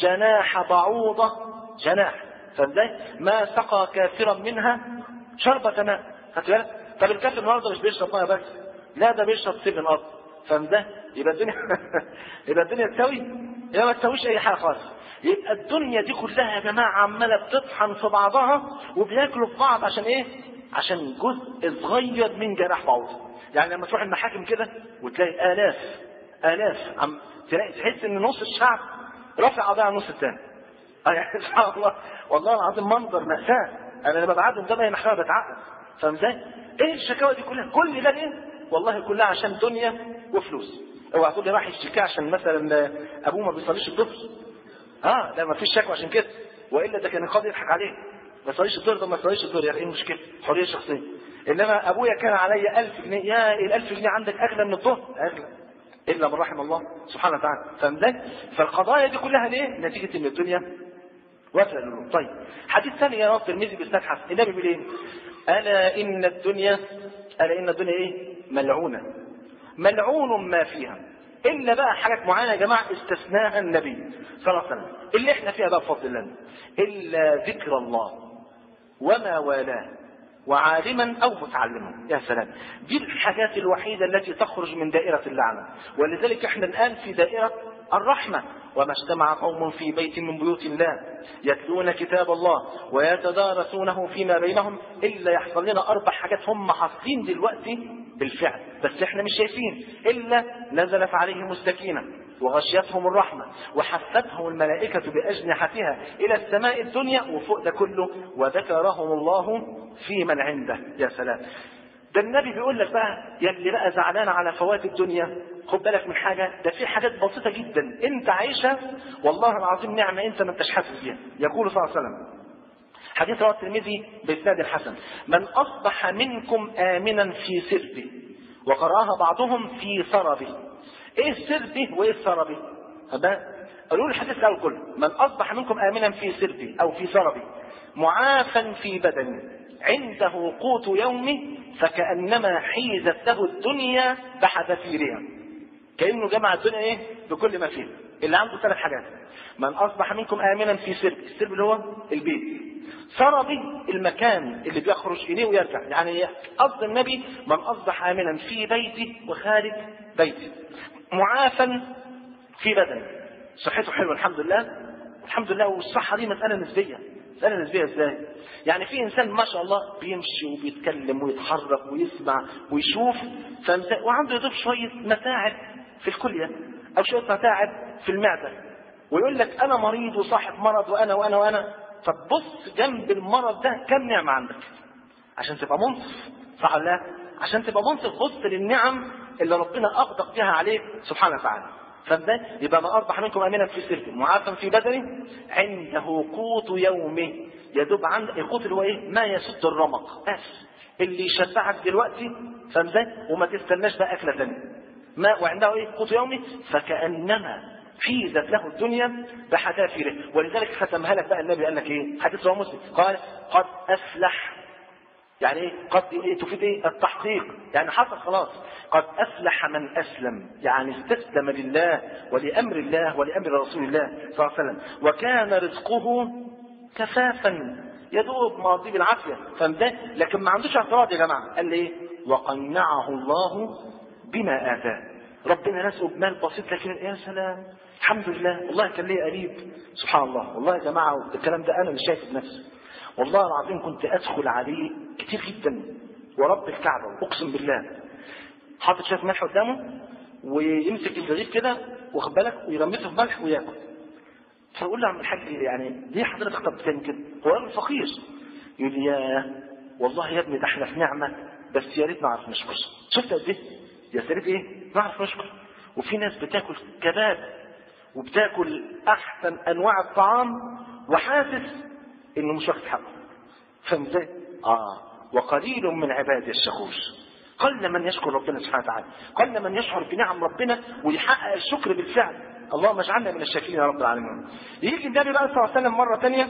جناح بعوضة، جناح، فازاي؟ ما سقى كافرا منها شربة ماء. خدت بالك؟ طب الكافر النهارده مش بيشرب ميه بس، لا ده بيشرب سيفن اب. فاهم ده؟ يبقى الدنيا يبقى الدنيا تساوي؟ يبقى ما تساويش اي حاجه خالص. يبقى الدنيا دي كلها يا جماعه عماله بتطحن في بعضها وبياكلوا في بعض عشان ايه؟ عشان جزء صغير من جناح بعوضة. يعني لما تروح المحاكم كده وتلاقي الاف الاف عم تلاقي تحس ان نص الشعب رفع قضايا على النص الثاني. اه يعني سبحان الله، والله العظيم منظر مأساة. انا لما بعدهم ده بقى محكمة بتعقد. فاهم ازاي؟ ايه الشكاوى دي كلها؟ كل ده ليه؟ والله كلها عشان دنيا وفلوس. اوعى تقول لي راح يشتكي عشان مثلا ابوه ما بيصليش الظهر. اه لا ما فيش شكوى عشان كده، والا ده كان القاضي يضحك عليه. ما يصليش الظهر، ده ما يصليش الظهر يعني ايه المشكله؟ حريه شخصيه. انما ابويا كان عليا ألف جنيه، يا الألف جنيه عندك اغلى من الظهر؟ اغلى الا من رحم الله سبحانه وتعالى. فاهم ازاي؟ فالقضايا دي كلها ليه؟ نتيجه ان الدنيا واسعه للروح. طيب حديث ثاني يا رب الترمذي بإسناد حسن، النبي بيقول ايه؟ الا ان الدنيا الا ان الدنيا ايه؟ ملعونه، ملعون ما فيها الا بقى حاجات معينه يا جماعه استثناها النبي صلى الله عليه وسلم، اللي احنا فيها بقى بفضل الله، الا ذكر الله وما والاه وعالما أو متعلما. يا سلام، دي الحاجات الوحيدة التي تخرج من دائرة اللعنة. ولذلك احنا الآن في دائرة الرحمة. وما اجتمع قوم في بيت من بيوت الله يتلون كتاب الله ويتدارسونه فيما بينهم إلا يحصل لنا أربع حاجات هم حاصلين دلوقتي بالفعل، بس احنا مش شايفين. إلا نزلت عليهم السكينة وغشيتهم الرحمة وحفتهم الملائكة بأجنحتها إلى السماء الدنيا، وفوق ده كله وذكرهم الله في من عنده. يا سلام، ده النبي بيقول لك بقى يا اللي بقى زعلان على فوات الدنيا، خد بالك من حاجة، ده في حاجات بسيطة جدا انت عايشها والله العظيم نعمة انت ما انتش حاسس بيها. يقول صلى الله عليه وسلم حديث رواه الترمذي بإسناد الحسن: من أصبح منكم آمنا في سربه، وقرأها بعضهم في سربه. ايه سربه وايه سربه؟ قالوا الحديث الاول كله: من أصبح منكم آمنا في سربه أو في سربه معافا في بدنه عنده قوت يومه فكأنما حيزت له الدنيا بحذافيرها. كأنه جمع الدنيا ايه بكل ما فيها. اللي عنده ثلاث حاجات: من أصبح منكم آمنا في سرب، السرب اللي هو البيت، سربي المكان اللي بيخرج إليه ويرجع. يعني قصد النبي من أصبح آمنا في بيته وخارج بيته، معافا في بدنه، صحته حلوه الحمد لله الحمد لله. والصحة دي مسألة نسبية. مسألة نسبية ازاي؟ يعني في إنسان ما شاء الله بيمشي وبيتكلم ويتحرك ويسمع ويشوف، وعنده يضيف شوية متاعب في الكلية أو شوية متاعب في المعدة، ويقول لك أنا مريض وصاحب مرض وأنا وأنا وأنا. فبص جنب المرض ده كم نعمة عندك عشان تبقى منصف، صح ولا لا؟ عشان تبقى منصف بص للنعم اللي ربنا أغدق بها عليك سبحانه وتعالى. فده يبقى ما أصبح منكم آمنا في سربه معافا في بدنه عنده قوت يومه، يدوب عند القوت اللي هو ايه؟ ما يسد الرمق، بس اللي يشبعك دلوقتي، فاهم ازاي؟ وما تستناش بقى أكلة ثانيه. ما وعنده ايه؟ قوت يومه فكأنما حيزت له الدنيا بحذافيره. ولذلك ختمها لك بقى النبي قال لك ايه؟ حديث رواه مسلم قال: قد أفلح. يعني ايه قد إيه؟ تفيد ايه؟ التحقيق، يعني حصل خلاص. قد أفلح من أسلم، يعني استسلم لله ولأمر الله ولأمر رسول الله صلى الله عليه وسلم، وكان رزقه كفافا يدوب ماضي بالعافية. فده لكن ما عندوش اعتراض يا جماعة. قال لي ايه؟ وقنعه الله بما آتاه. ربنا رزقه بمال بسيط لكن يا سلام الحمد لله. والله كان لي قريب سبحان الله، والله يا جماعة الكلام ده أنا مش شايف بنفسي، والله العظيم كنت أدخل عليه كتير جدا ورب الكعبة أقسم بالله، حاطط شوية ملح قدامه ويمسك الرغيف كده واخد بالك ويرمسه في ملح وياكل. فأقول له يا عم الحاج يعني ليه حضرتك طب بتعمل كده؟ هو راجل فقير. يقول لي يا والله يا ابني ده احنا في نعمة بس يا ريت نعرف نشكر. شفت قد ايه؟ يا ريت ايه؟ نعرف نشكر. وفي ناس بتاكل كباب وبتاكل أحسن أنواع الطعام وحاسس إنه مش واخد حقه. فاهم ازاي؟ آه وقليل من عبادي الشكور. قل من يشكر ربنا سبحانه وتعالى، قل من يشعر بنعم ربنا ويحقق الشكر بالفعل. اللهم اجعلنا من الشاكرين يا رب العالمين. يجي النبي بقى صلى الله عليه وسلم مرة ثانية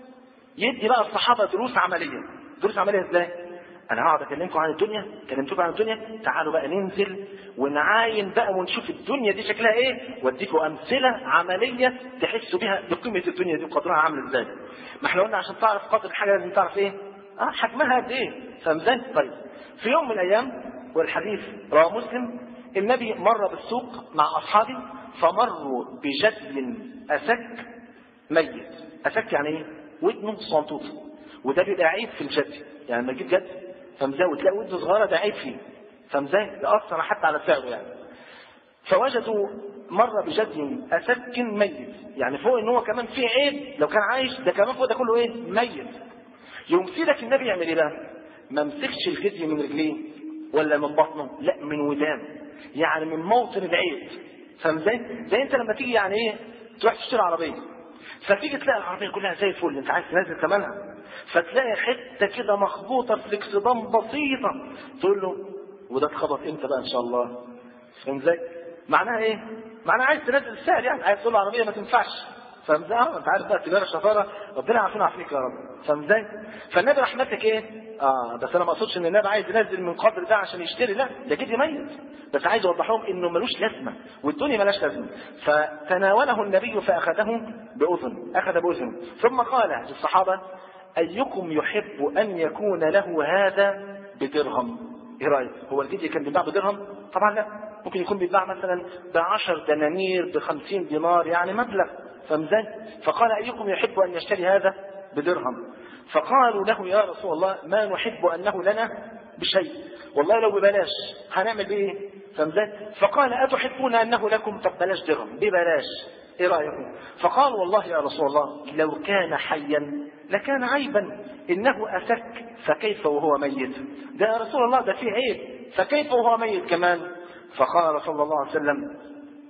يدي بقى الصحابة دروس عملية. دروس عملية ازاي؟ انا هقعد اكلمكم عن الدنيا، كلمتكم عن الدنيا، تعالوا بقى ننزل ونعاين بقى ونشوف الدنيا دي شكلها ايه، واديكم امثله عمليه تحسوا بها بقيمه الدنيا دي وقدرها عامل ازاي. ما احنا قلنا عشان تعرف قدر الحاجه لازم تعرف ايه؟ اه حجمها قد ايه، فاهم ازاي؟ طيب في يوم من الايام والحديث رواه مسلم، النبي مر بالسوق مع اصحابه فمروا بجد اسك ميت. اسك يعني ايه؟ ودنه صنطوطه، وده بيبقى عيب في الجد، يعني لما تجيب جد فمزاي وتلاقي ودنه صغيره ده عيب فيه، فمزاي يأثر حتى على سعره يعني. فوجدوا مر بجد اسك ميت، يعني فوق ان هو كمان فيه عيب لو كان عايش، ده كمان فوق ده كله ايه؟ ميت. يوم سيدك النبي يعمل ايه بقى؟ ما مسكش الجدي من رجليه ولا من بطنه، لا من ودان، يعني من موطن العيب. فاهم ازاي؟ زي انت لما تيجي يعني ايه تروح تشتري عربيه، فتيجي تلاقي العربيه كلها زي الفل، انت عايز تنزل ثمنها، فتلاقي حته كده مخبوطه في الاكسدام بسيطه، تقول له وده اتخبط امتى بقى ان شاء الله؟ فاهم ازاي؟ معناها ايه؟ معناها عايز تنزل السعر، يعني عايز تقول له العربيه ما تنفعش. فاهم ازاي؟ اه انت عارف بقى تجاره الشطاره ربنا يعافينا ويعافيك يا رب. فاهم ازاي؟ فالنبي رحمتك ايه؟ اه بس انا ما اقصدش ان النبي عايز ينزل من قدر ده عشان يشتري، لا ده جدي ميت، بس عايز اوضح لهم انه ملوش لازمه والدنيا ملاش لازمه. فتناوله النبي فاخذه باذن، اخذ باذن ثم قال للصحابه أيكم يحب أن يكون له هذا بدرهم؟ إيه رأيك؟ هو الجدي كان بيتباع بدرهم؟ طبعا لا، ممكن يكون بيتباع مثلا بعشر دنانير بخمسين دينار، يعني مبلغ، فمزاج. فقال أيكم يحب أن يشتري هذا بدرهم؟ فقالوا له يا رسول الله ما نحب أنه لنا بشيء، والله لو ببلاش هنعمل بيه، فمزاج. فقال أتحبون أنه لكم؟ طب بلاش درهم، ببلاش، إيه رأيكم؟ فقال والله يا رسول الله لو كان حيا لكان عيبا، إنه أسك فكيف وهو ميت؟ ده يا رسول الله ده فيه عيب، فكيف وهو ميت كمان؟ فقال صلى الله عليه وسلم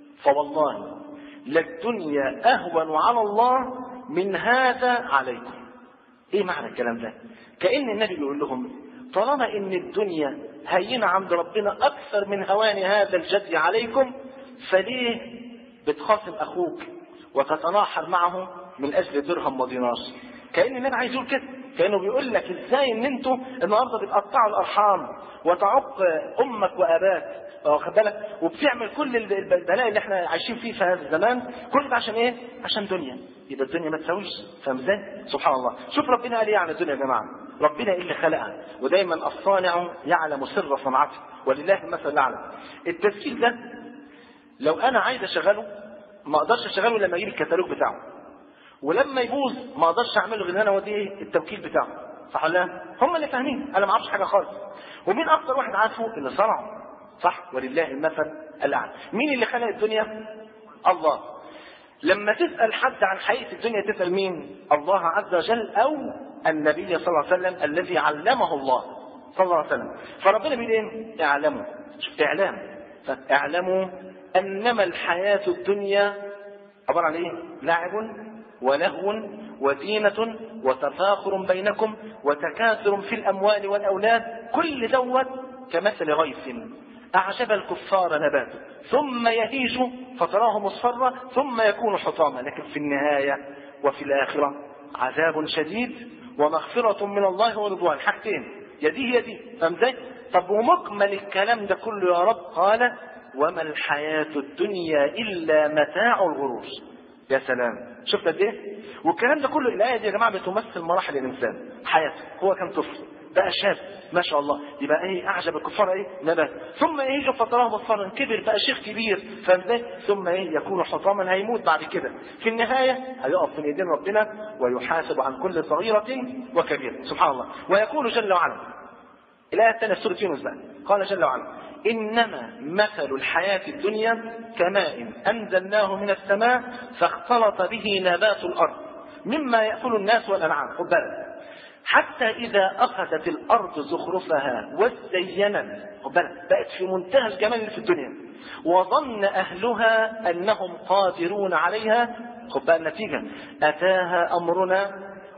فوالله للدنيا أهون على الله من هذا عليكم. إيه معنى الكلام ده؟ كأن النبي بيقول لهم طالما إن الدنيا هينة عند ربنا أكثر من هوان هذا الجدي عليكم، فليه بتخاصم أخوك وتتناحر معه من أجل درهم ودينار؟ كأن النبي عايز يقول كده، كأنه بيقول لك إزاي إن أنتوا النهارده بتقطعوا الأرحام وتعق أمك وأباك، واخد بالك، وبتعمل كل البلاء اللي احنا عايشين فيه في هذا الزمان، كل ده عشان ايه؟ عشان دنيا. يبقى الدنيا ما تساويش، فاهم ازاي؟ سبحان الله. شوف ربنا قال ايه عن الدنيا يا جماعه، ربنا اللي خلقها، ودايما الصانع يعلم سر صنعته ولله المثل الاعلى. التسجيل ده لو انا عايز اشغله ما اقدرش اشغله لما اجيب الكتالوج بتاعه، ولما يبوظ ما اقدرش اعمله غير ان انا اوديه التوكيل بتاعه، صح ولا لا؟ هم اللي فاهمين، انا ما اعرفش حاجه خالص. ومين اكتر واحد عارفه؟ اللي صنعه، صح، ولله المثل الاعلى. مين اللي خلق الدنيا؟ الله. لما تسال حد عن حقيقه الدنيا تسال مين؟ الله عز وجل او النبي صلى الله عليه وسلم الذي علمه الله صلى الله عليه وسلم. فربنا بيقول ايه؟ اعلموا، شوف اعلام، فاعلموا انما الحياه الدنيا عباره عن ايه؟ لعب ولهو وزينة وتفاخر بينكم وتكاثر في الأموال والأولاد، كل دوت كمثل غيث أعجب الكفار نباته ثم يهيج فتراه مصفرا ثم يكون حطاما، لكن في النهاية وفي الآخرة عذاب شديد ومغفرة من الله ورضوان. حاجتين، يديه يديه، فهمت؟ طب ومكمل الكلام ده كله يا رب؟ قال وما الحياة الدنيا إلا متاع الغرور. يا سلام، شفت قد ايه؟ والكلام ده كله، الايه دي يا جماعه بتمثل مراحل الانسان حياته. هو كان طفل بقى شاب ما شاء الله، يبقى ايه؟ اعجب الكفار ايه؟ نبات، ثم ايه؟ يجي فتراه مصفرا، كبر بقى شيخ كبير، فاهم؟ ثم ايه؟ يكون حطاما، هيموت بعد كده. في النهايه هيقف في ايدين ربنا ويحاسب عن كل صغيره وكبيره، سبحان الله. ويقول جل وعلا الايه الثانيه في سوره يونس بقى، قال جل وعلا إنما مثل الحياة الدنيا كماء أنزلناه من السماء فاختلط به نبات الأرض مما يأكل الناس والأنعام. خد بالك، حتى إذا أخذت الأرض زخرفها وزينت، خد بالك، بقت في منتهى الجمال اللي في الدنيا، وظن أهلها أنهم قادرون عليها، خد بالك النتيجة، أتاها أمرنا،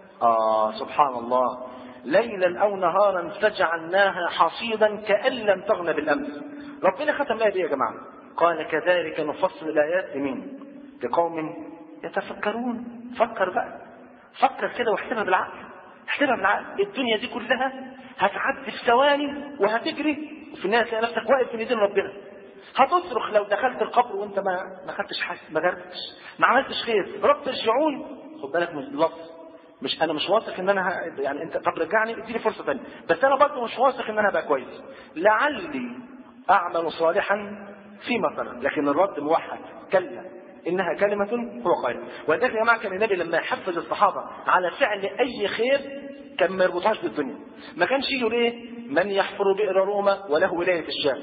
آه سبحان الله، ليلا أو نهارا فجعلناها حصيدا كأن لم تغن بالأمس. ربنا ختم الآية دي يا جماعة، قال كذلك نفصل الآيات لمين؟ لقوم يتفكرون. فكر بقى، فكر كده واحسبها بالعقل، احسبها بالعقل. الدنيا دي كلها هتعدي في ثواني وهتجري، وفي النهاية تلاقي نفسك واقف في ايدين ربنا. هتصرخ لو دخلت القبر وانت ما ما خدتش حاجه، ما جربتش، ما عملتش خير، رب ارجعون. خد بالك من اللفظ، مش انا مش واثق ان انا ه... يعني انت طب رجعني اديني فرصه ثانيه، بس انا برضه مش واثق ان انا ابقى كويس، لعلي اعمل صالحا فيما ترى. لكن الرد موحد، كلا انها كلمه هو قائل. ولذلك يا جماعه كان النبي لما يحفز الصحابه على فعل اي خير كان ما يربطهاش بالدنيا. ما كانش يقول ايه؟ من يحفر بئر روما وله ولايه الشام،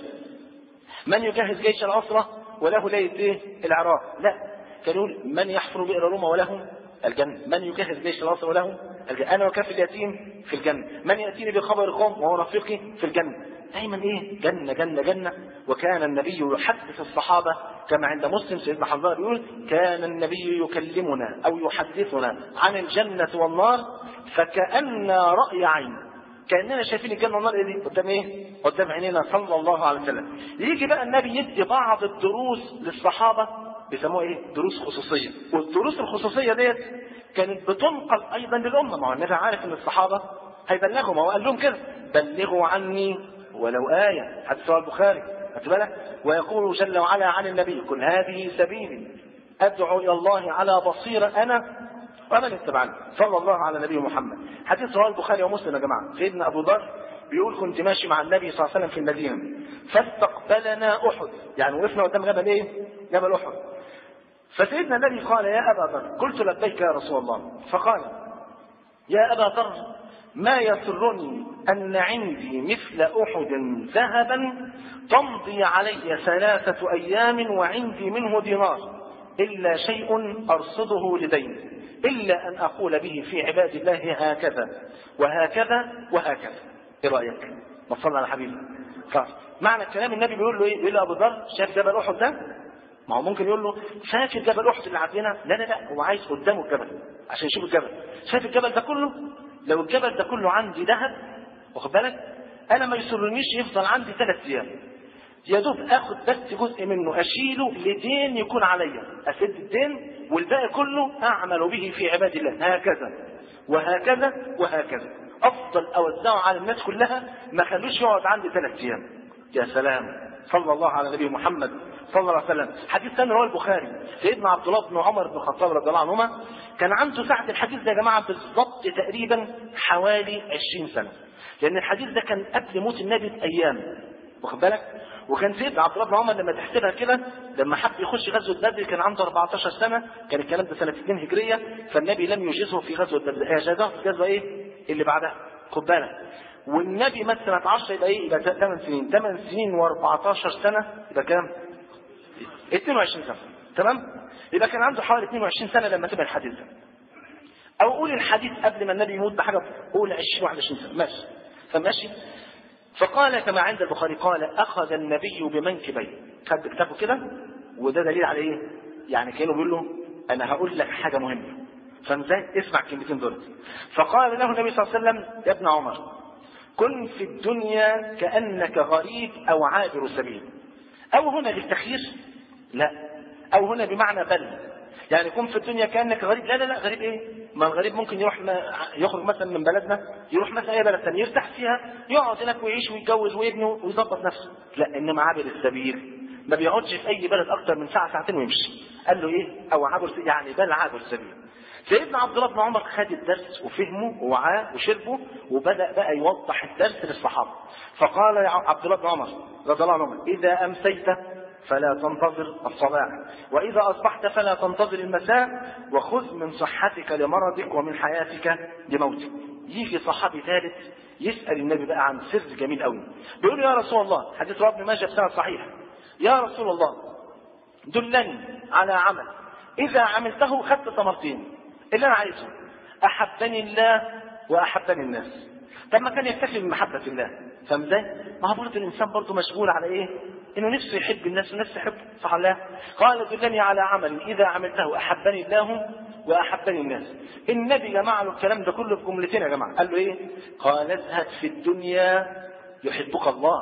من يجهز جيش العسره وله ولايه ايه؟ العراق. لا، كان يقول من يحفر بئر روما وله الجنة، من يجهز جيش العسره وله الجنة، انا وكافي اليتيم في الجنه، من ياتيني بخبر قوم وهو رفيقي في الجنه. دايما ايه؟ جنه جنه جنه. وكان النبي يحدث الصحابه كما عند مسلم سيدنا حذار بيقول كان النبي يكلمنا او يحدثنا عن الجنه والنار فكأن رأي عين، كأننا شايفين الجنه والنار ايه قدام ايه؟ قدام عينينا صلى الله عليه وسلم. يجي بقى النبي يدي بعض الدروس للصحابه بيسموها ايه؟ دروس خصوصيه. والدروس الخصوصيه ديت كانت بتنقل ايضا للامه، ما هو النبي عارف ان الصحابه هيبلغوا، ما هو قال لهم كده بلغوا عني ولو آية، حديث رواه البخاري، خدت بالك؟ ويقول جل وعلا عن النبي قل هذه سبيلي أدعو إلى الله على بصيرة أنا ومن اتبعني صلى الله على نبي محمد. حديث رواه البخاري ومسلم يا جماعه. سيدنا ابو ذر بيقول كنت ماشي مع النبي صلى الله عليه وسلم في المدينه فاستقبلنا احد، يعني وقفنا قدام جبل ايه؟ جبل احد. فسيدنا النبي قال يا ابا ذر، قلت لبيك يا رسول الله. فقال يا ابا ذر ما يسرني ان عندي مثل احد ذهبا تمضي علي ثلاثه ايام وعندي منه دينار الا شيء ارصده لدين الا ان اقول به في عباد الله هكذا وهكذا وهكذا. ايه رايك؟ ما تصلي على حبيبي. فمعنى الكلام النبي بيقول له ايه؟ بيقول له ابو ذر شاف جبل احد ده؟ ما هو ممكن يقول له فاكر جبل احد اللي عدينا؟ لا لا لا، هو عايز قدامه الجبل عشان يشوف الجبل. شايف الجبل ده كله؟ لو الجبل ده كله عندي ذهب، واخد بالك، انا ما يسرنيش يفضل عندي ثلاث ايام، يا دوب اخد بس جزء منه اشيله لدين يكون عليا، اسد الدين والباقي كله اعمل به في عباد الله هكذا وهكذا وهكذا، افضل اوزعه على الناس كلها، ما خلوش يقعد عندي ثلاث ايام. يا سلام، صلى الله على نبي محمد صلى الله عليه وسلم. حديث ثاني رواه البخاري، سيدنا عبد الله بن عمر بن الخطاب رضي الله عنهما كان عنده ساعة الحديث ده يا جماعه بالضبط تقريبا حوالي عشرين سنة، لان الحديث ده كان قبل موت النبي بايام، واخد بالك. وكان سيدنا عبد الله بن عمر لما تحسبها كده، لما حب يخش غزوه بدر كان عنده أربعتاشر سنة، كان الكلام ده سنه اثنين هجريه، فالنبي لم يجزه في غزوه بدر، اجازه في الغزوه ايه اللي بعدها، خد بالك. والنبي مات سنه عشرة، يبقى ايه؟ يبقى ثمان سنين، ثمان سنين وأربعتاشر سنة، يبقى كام؟ اثنين وعشرين سنة، تمام؟ يبقى كان عنده حوالي اثنين وعشرين سنة لما تبع الحديث ده. او قول الحديث قبل ما النبي يموت بحاجه، قول عشرين واحد وعشرين سنة، ماشي. فماشي. فقال كما عند البخاري قال اخذ النبي بمنكبيه، خد كتابه كده، وده دليل على ايه؟ يعني كانوا بيقول له انا هقول لك حاجه مهمه، فازاي؟ اسمع الكلمتين دول. فقال له النبي صلى الله عليه وسلم يا ابن عمر كن في الدنيا كانك غريب او عابر سبيل. او هنا للتخيير؟ لا، او هنا بمعنى بل، يعني كن في الدنيا كانك غريب. لا لا لا، غريب ايه؟ ما الغريب ممكن يروح ما يخرج مثلا من بلدنا يروح مثلا اي بلد ثاني يرتاح فيها، يقعد هناك ويعيش ويتجوز ويبني ويظبط نفسه. لا، انما عابر السبيل ما بيقعدش في اي بلد اكتر من ساعه ساعتين ويمشي. قال له ايه؟ او عابر سبيل، يعني بل عابر سبيل. سيدنا عبد الله بن عمر خد الدرس وفهمه ووعاه وشربه، وبدا بقى يوضح الدرس للصحابه. فقال يا عبد الله بن عمر رضي الله عنه اذا امسيت فلا تنتظر الصباح، وإذا أصبحت فلا تنتظر المساء، وخذ من صحتك لمرضك ومن حياتك لموتك. يجي صحابي ثالث يسأل النبي بقى عن سر جميل قوي، بيقول يا رسول الله، حديث رواه ابن ماجه بسند صحيح، يا رسول الله دلني على عمل إذا عملته خدت ثمرتين، اللي أنا عايزه أحبني الله وأحبني الناس. طب ما كان يكتفي بمحبة الله، فاهم ازاي؟ ما هو برضه الإنسان برضه مشغول على إيه؟ إنه نفسه يحب الناس والناس تحبه، صح ولا لا؟ قال دلني على عمل إذا عملته أحبني الله وأحبني الناس. النبي جمع له الكلام ده كله في جملتين يا جماعة، قال له إيه؟ قال ازهد في الدنيا يحبك الله،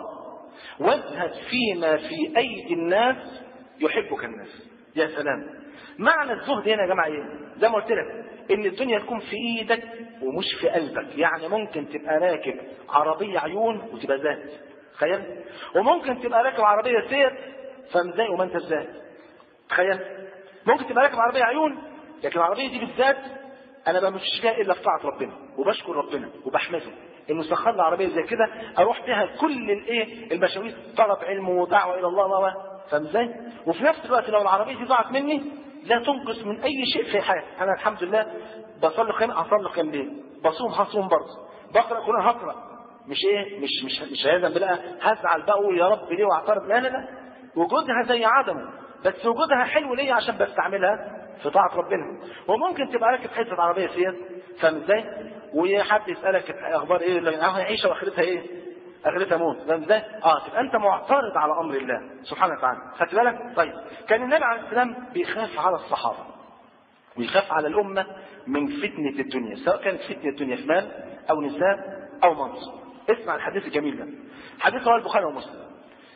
وازهد فيما في أيدي الناس يحبك الناس. يا سلام. معنى الزهد هنا يا جماعة إيه؟ زي ما قلت لك إن الدنيا تكون في إيدك ومش في قلبك، يعني ممكن تبقى راكب عربية عيون وتبقى زاهد، تخيل، وممكن تبقى راكب عربية سير فمزاي وما انت زاهد، تخيل. ممكن تبقى راكب عربية عيون، لكن العربية دي بالذات أنا ما بمشيش فيها إلا في طاعة ربنا، وبشكر ربنا وبحمده إنه سخر لي عربية زي كده أروح بيها كل الإيه المشاوير، طلب علم ودعوة إلى الله و فمزاي. وفي نفس الوقت لو العربية دي ضاعت مني لا تنقص من أي شيء في حياتي. أنا الحمد لله بصلي قيام هصلي قيام ليل، بصوم هصوم برضه، بقرأ قرآن هقرأ، مش ايه مش مش مش هيزن بقى هزعل بقى يا رب ليه واعترض، لا لا لا، وجودها زي عدمه، بس وجودها حلو ليه؟ عشان بستعملها في طاعة ربنا. وممكن تبقى راكب حته عربيه سير، فاهم ازاي؟ وحد يسالك اخبار ايه، اه عيشه واخرتها ايه؟ اخرتها موت، فاهم ازاي؟ اه تبقى انت معترض على امر الله سبحانه وتعالى، خدت بالك؟ طيب كان النبي عليه السلام بيخاف على الصحابه ويخاف على الامه من فتنه الدنيا، سواء كانت فتنه الدنيا في مال او نساء او منصب. اسمع الحديث الجميل ده، حديث رواه البخاري ومسلم.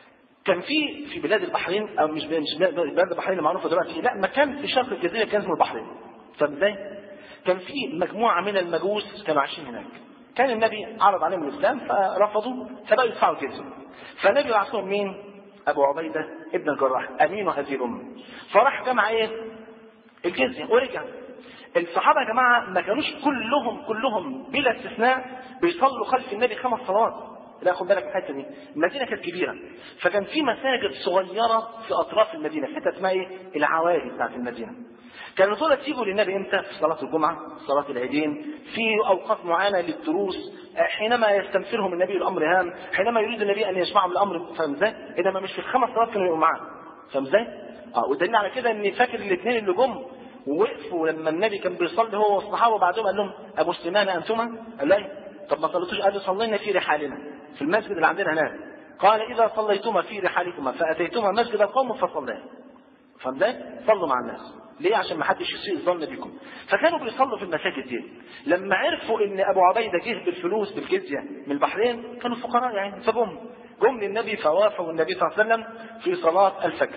كان في في بلاد البحرين، او مش مش بلاد البحرين المعروفه دلوقتي، لا، مكان في شرق الجزيره كان اسمه البحرين. طب ازاي؟ كان في مجموعه من المجوس كانوا عايشين هناك، كان النبي عرض عليهم الاسلام فرفضوا، فبقوا يدفعوا الجزيه. فالنبي بعث لهم مين؟ ابو عبيده ابن الجراح امين هذه الامه. فراح جمع ايه؟ الجزيه ورجع. الصحابة يا جماعة ما كانوش كلهم كلهم بلا استثناء بيصلوا خلف النبي خمس صلوات. لا خد بالك من الحته دي، المدينه كانت كبيره، فكان في مساجد صغيره في اطراف المدينه، حته اسمها ايه؟ العوالي بتاعت المدينه. كانوا دول يجوا للنبي امتى؟ في صلاه الجمعه، صلاه العيدين، في اوقات معينه للدروس، حينما يستنفرهم النبي الامر هام، حينما يريد النبي ان يجمعهم الامر، فاهم ازاي؟ انما مش في الخمس صلوات كانوا يبقوا معاه، فاهم ازاي؟ اه والدليل على كده ان فاكر الاثنين اللي جم ووقفوا لما النبي كان بيصلي هو والصحابه، وبعدهم قال لهم ابو سليمان انتما؟ قال لا طب ما صليتوش؟ قالوا صلينا في رحالنا في المسجد اللي عندنا هناك. قال اذا صليتما في رحالكما فاتيتما مسجد القوم فصليا. فاهم ازاي؟ صلوا مع الناس. ليه؟ عشان ما حدش يسيء الظن بكم. فكانوا بيصلوا في المساجد دي. لما عرفوا ان ابو عبيده جه بالفلوس بالجزيه من البحرين، كانوا فقراء يعني، فجم جم للنبي فوافوا النبي صلى الله عليه وسلم في صلاه الفجر.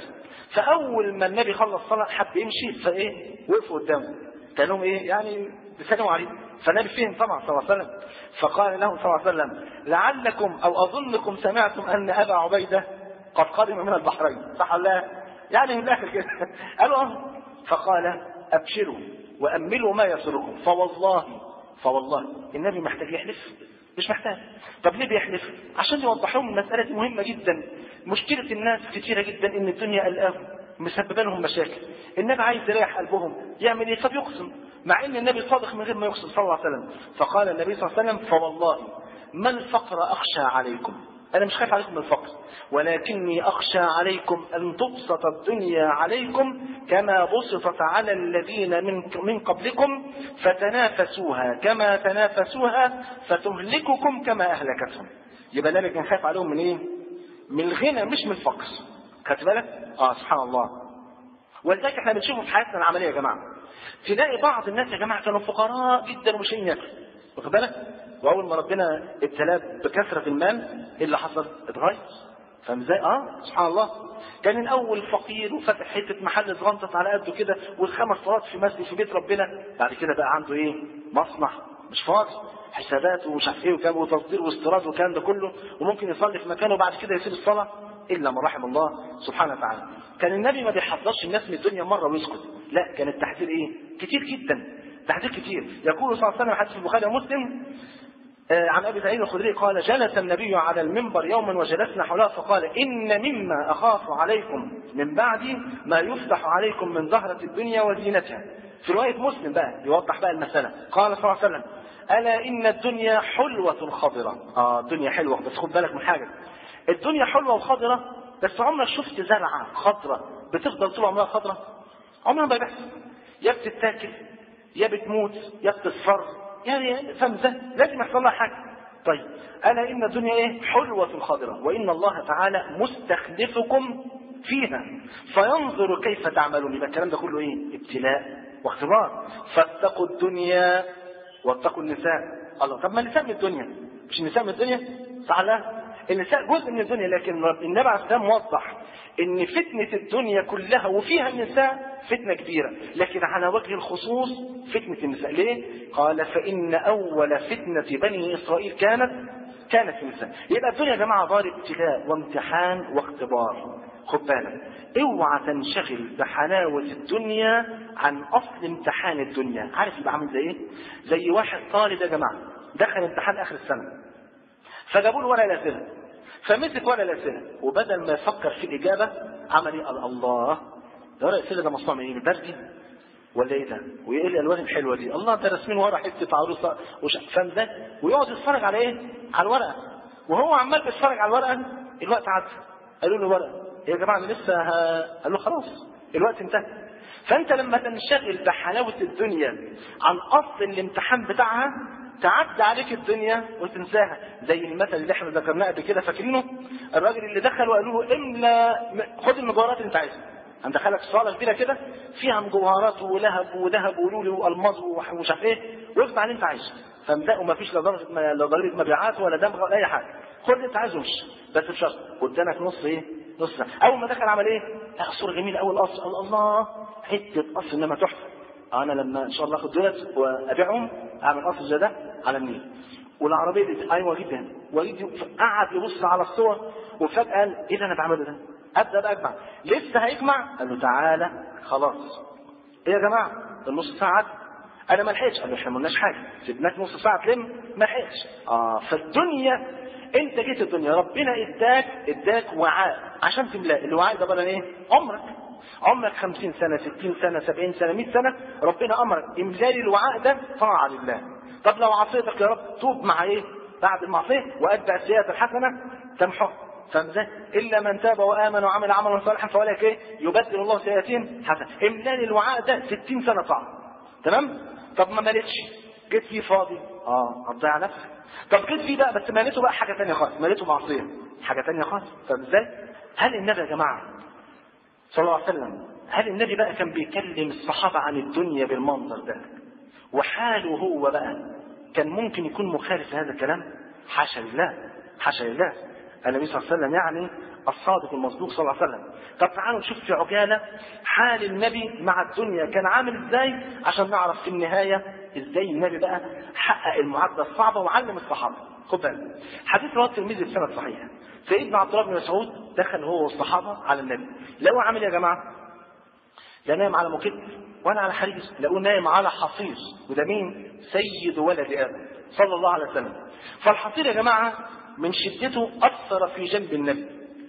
فاول ما النبي خلص صلاه حب يمشي، فايه؟ وقفوا قدامه. كان لهم ايه؟ يعني بيسلموا عليه. فالنبي فهم طبعا صلى الله عليه وسلم، فقال لهم صلى الله عليه وسلم لعلكم او اظنكم سمعتم ان ابا عبيده قد قدم من البحرين، صح ولا لا؟ يعني من الاخر كده قالوا اه. فقال ابشروا واملوا ما يسركم، فوالله فوالله النبي محتاج يحلف؟ مش محتاج. طب ليه بيحلف؟ عشان يوضح لهم المساله دي مهمه جدا. مشكله الناس كتيره جدا ان الدنيا قلقاهم مسببه لهم مشاكل. النبي عايز يريح قلبهم، يعمل ايه؟ فبيقسم، مع ان النبي صادق من غير ما يقسم صلى الله عليه وسلم. فقال النبي صلى الله عليه وسلم فوالله ما الفقر اخشى عليكم، انا مش خايف عليكم من الفقر، ولكني اخشى عليكم ان تبسط الدنيا عليكم كما بسطت على الذين من من قبلكم فتنافسوها كما تنافسوها فتهلككم كما اهلكتهم. يبقى النبي كان خايف عليهم من ايه؟ من الغنى مش من الفقر. خدت بالك؟ اه سبحان الله. ولذلك احنا بنشوفه في حياتنا العمليه يا جماعه، تلاقي بعض الناس يا جماعه كانوا فقراء جدا ومش لاقيين ياكلوا، واخد بالك؟ واول ما ربنا ابتلاه بكثره المال، ايه اللي حصل؟ اتغير. فاهم ازاي؟ اه سبحان الله. كان الاول فقير وفتح حته محل صغنطط على قده كده والخمس صلوات في مسجد في بيت ربنا، بعد كده بقى عنده ايه؟ مصنع مش فاضي، حسابات ومش عارف ايه وكام وتصدير واستيراد والكلام ده كله، وممكن يصلي في مكانه وبعد كده يسيب الصلاه الا من رحم الله سبحانه وتعالى. كان النبي ما بيحذرش الناس من الدنيا مره ويسكت، لا كان التحذير ايه؟ كتير جدا، تحذير كتير. يقول صلى الله عليه وسلم حديث البخاري ومسلم عن ابي سعيد الخدري قال جلس النبي على المنبر يوما وجلسنا حوله فقال ان مما اخاف عليكم من بعدي ما يفتح عليكم من زهرة الدنيا وزينتها. في رواية مسلم بقى يوضح بقى المسألة، قال صلى الله عليه وسلم الا ان الدنيا حلوة خضرة. اه الدنيا حلوة، بس خد بالك من حاجة، الدنيا حلوة وخضرة، بس عمرك شفت زرعة خضرة بتفضل طول عمرها خضرة؟ عمرها ما بيحصل، يا بتتاكل يا بتموت يا بتصفر، يعني فمزة لازم يحصل لها حاجة. طيب ألا إن الدنيا إيه؟ حلوة خضرة، وإن الله تعالى مستخلفكم فيها فينظر كيف تعملون. يبقى الكلام ده كله إيه؟ ابتلاء واختبار. فاتقوا الدنيا واتقوا النساء. الله، طب ما النساء من الدنيا، مش النساء من الدنيا؟ صح لا؟ النساء جزء من الدنيا، لكن النبي عليه السلام وضح ان فتنة الدنيا كلها وفيها النساء فتنة كبيرة، لكن على وجه الخصوص فتنة النساء. ليه؟ قال فإن أول فتنة بني إسرائيل كانت كانت في النساء. يبقى الدنيا يا جماعة دار ابتلاء وامتحان واختبار. خد بالك، اوعى تنشغل بحلاوة الدنيا عن أصل امتحان الدنيا. عارف يبقى عامل زي ايه؟ زي واحد طالب يا جماعة دخل امتحان آخر السنة، فجابوا له ورقة الأسئلة، فمسك ورقة الأسئلة وبدل ما يفكر في الإجابة عمل ايه؟ قال الله، ده ورقة الأسئلة ده مصنوع من ايه؟ من بردي ولا ايه ده؟ وايه الالوان الحلوه دي؟ الله، ده رسمين ورا حته عروسه وش... فاهم ده؟ ويقعد يتفرج على ايه؟ على الورقه. وهو عمال بيتفرج على الورقه الوقت عدى. قالوا له ورقه يا جماعه انا لسه ه... قال له خلاص الوقت انتهى. فانت لما تنشغل بحلاوه الدنيا عن اصل الامتحان بتاعها تعدي عليك الدنيا وتنساها. زي المثل اللي احنا ذكرناه قبل كده، فاكرينه؟ الراجل اللي دخل وقالوا له املا خد المجوهرات اللي انت عايزها، هندخلك صاله كبيره كده فيها مجوهرات ولهب وذهب ولولي والماظ ومش عارف ايه، واكتب على اللي انت عايزه. فمزقوا ما فيش لا ضريبه لا ضريبه مبيعات ولا دمغه ولا اي حاجه، خد اللي انت عايزه ومشي، بس بشرط قدامك نص ايه؟ نص ساعه. اول ما دخل عمل ايه؟ لا صوره جميله قوي القصر، الله حته قصر انما تحفه. انا لما ان شاء الله اخد دولت وابيعهم اعمل قصر زي ده على النيل. والعربيه دي ايوه جدا، ويجي قعد يبص على الصور وفجاه قال ايه اللي انا بعمله ده؟ ابدا بقى اجمع. لسه هيجمع قال له تعالى خلاص. ايه يا جماعه؟ النص ساعه انا ما لحقتش. قال له احنا ما قلناش حاجه، سيبناك نص ساعه تلم، ما لحقتش. اه فالدنيا انت جيت الدنيا ربنا اداك اداك وعاء عشان تملاه. الوعاء ده بقى ايه؟ عمرك. عمرك خمسين سنه ستين سنه سبعين سنه مئة سنه، ربنا امرك املالي الوعاء ده طاعه لله. طب لو عصيتك يا رب توب مع ايه؟ بعد المعصيه واتبع السيئه الحسنه تمحوها. فاهم ازاي؟ الا من تاب وامن وعمل عملا صالحا فاولئك ايه؟ يبدل الله سيئاتهم حسنه. املالي الوعاء ده ستين سنه طاعه. تمام؟ طب ما مليتش، جيت فيه فاضي، اه هتضيع نفسك. طب جيت فيه بقى بس مليته بقى حاجه ثانيه خالص، مليته معصيه حاجه ثانيه خالص. فاهم ازاي؟ هل النبي يا جماعه صلى الله عليه وسلم، هل النبي بقى كان بيكلم الصحابه عن الدنيا بالمنظر ده وحاله هو بقى كان ممكن يكون مخالف لهذا الكلام؟ حاشا لله، حاشا لله. النبي صلى الله عليه وسلم يعني الصادق المصدوق صلى الله عليه وسلم. طب تعالوا نشوف في عجاله حال النبي مع الدنيا كان عامل ازاي عشان نعرف في النهايه ازاي النبي بقى حقق المعادله الصعبه وعلم الصحابه. خد بالك، حديث رواه الترمذي بسند صحيح. سيدنا عبد الله بن مسعود دخل هو والصحابه على النبي، لقوه عامل يا جماعه؟ لا نايم على مكب ولا على حرير، لقوه نايم على حصير. وده مين؟ سيد ولد ادم صلى الله عليه وسلم. فالحصير يا جماعه من شدته اثر في جنب النبي،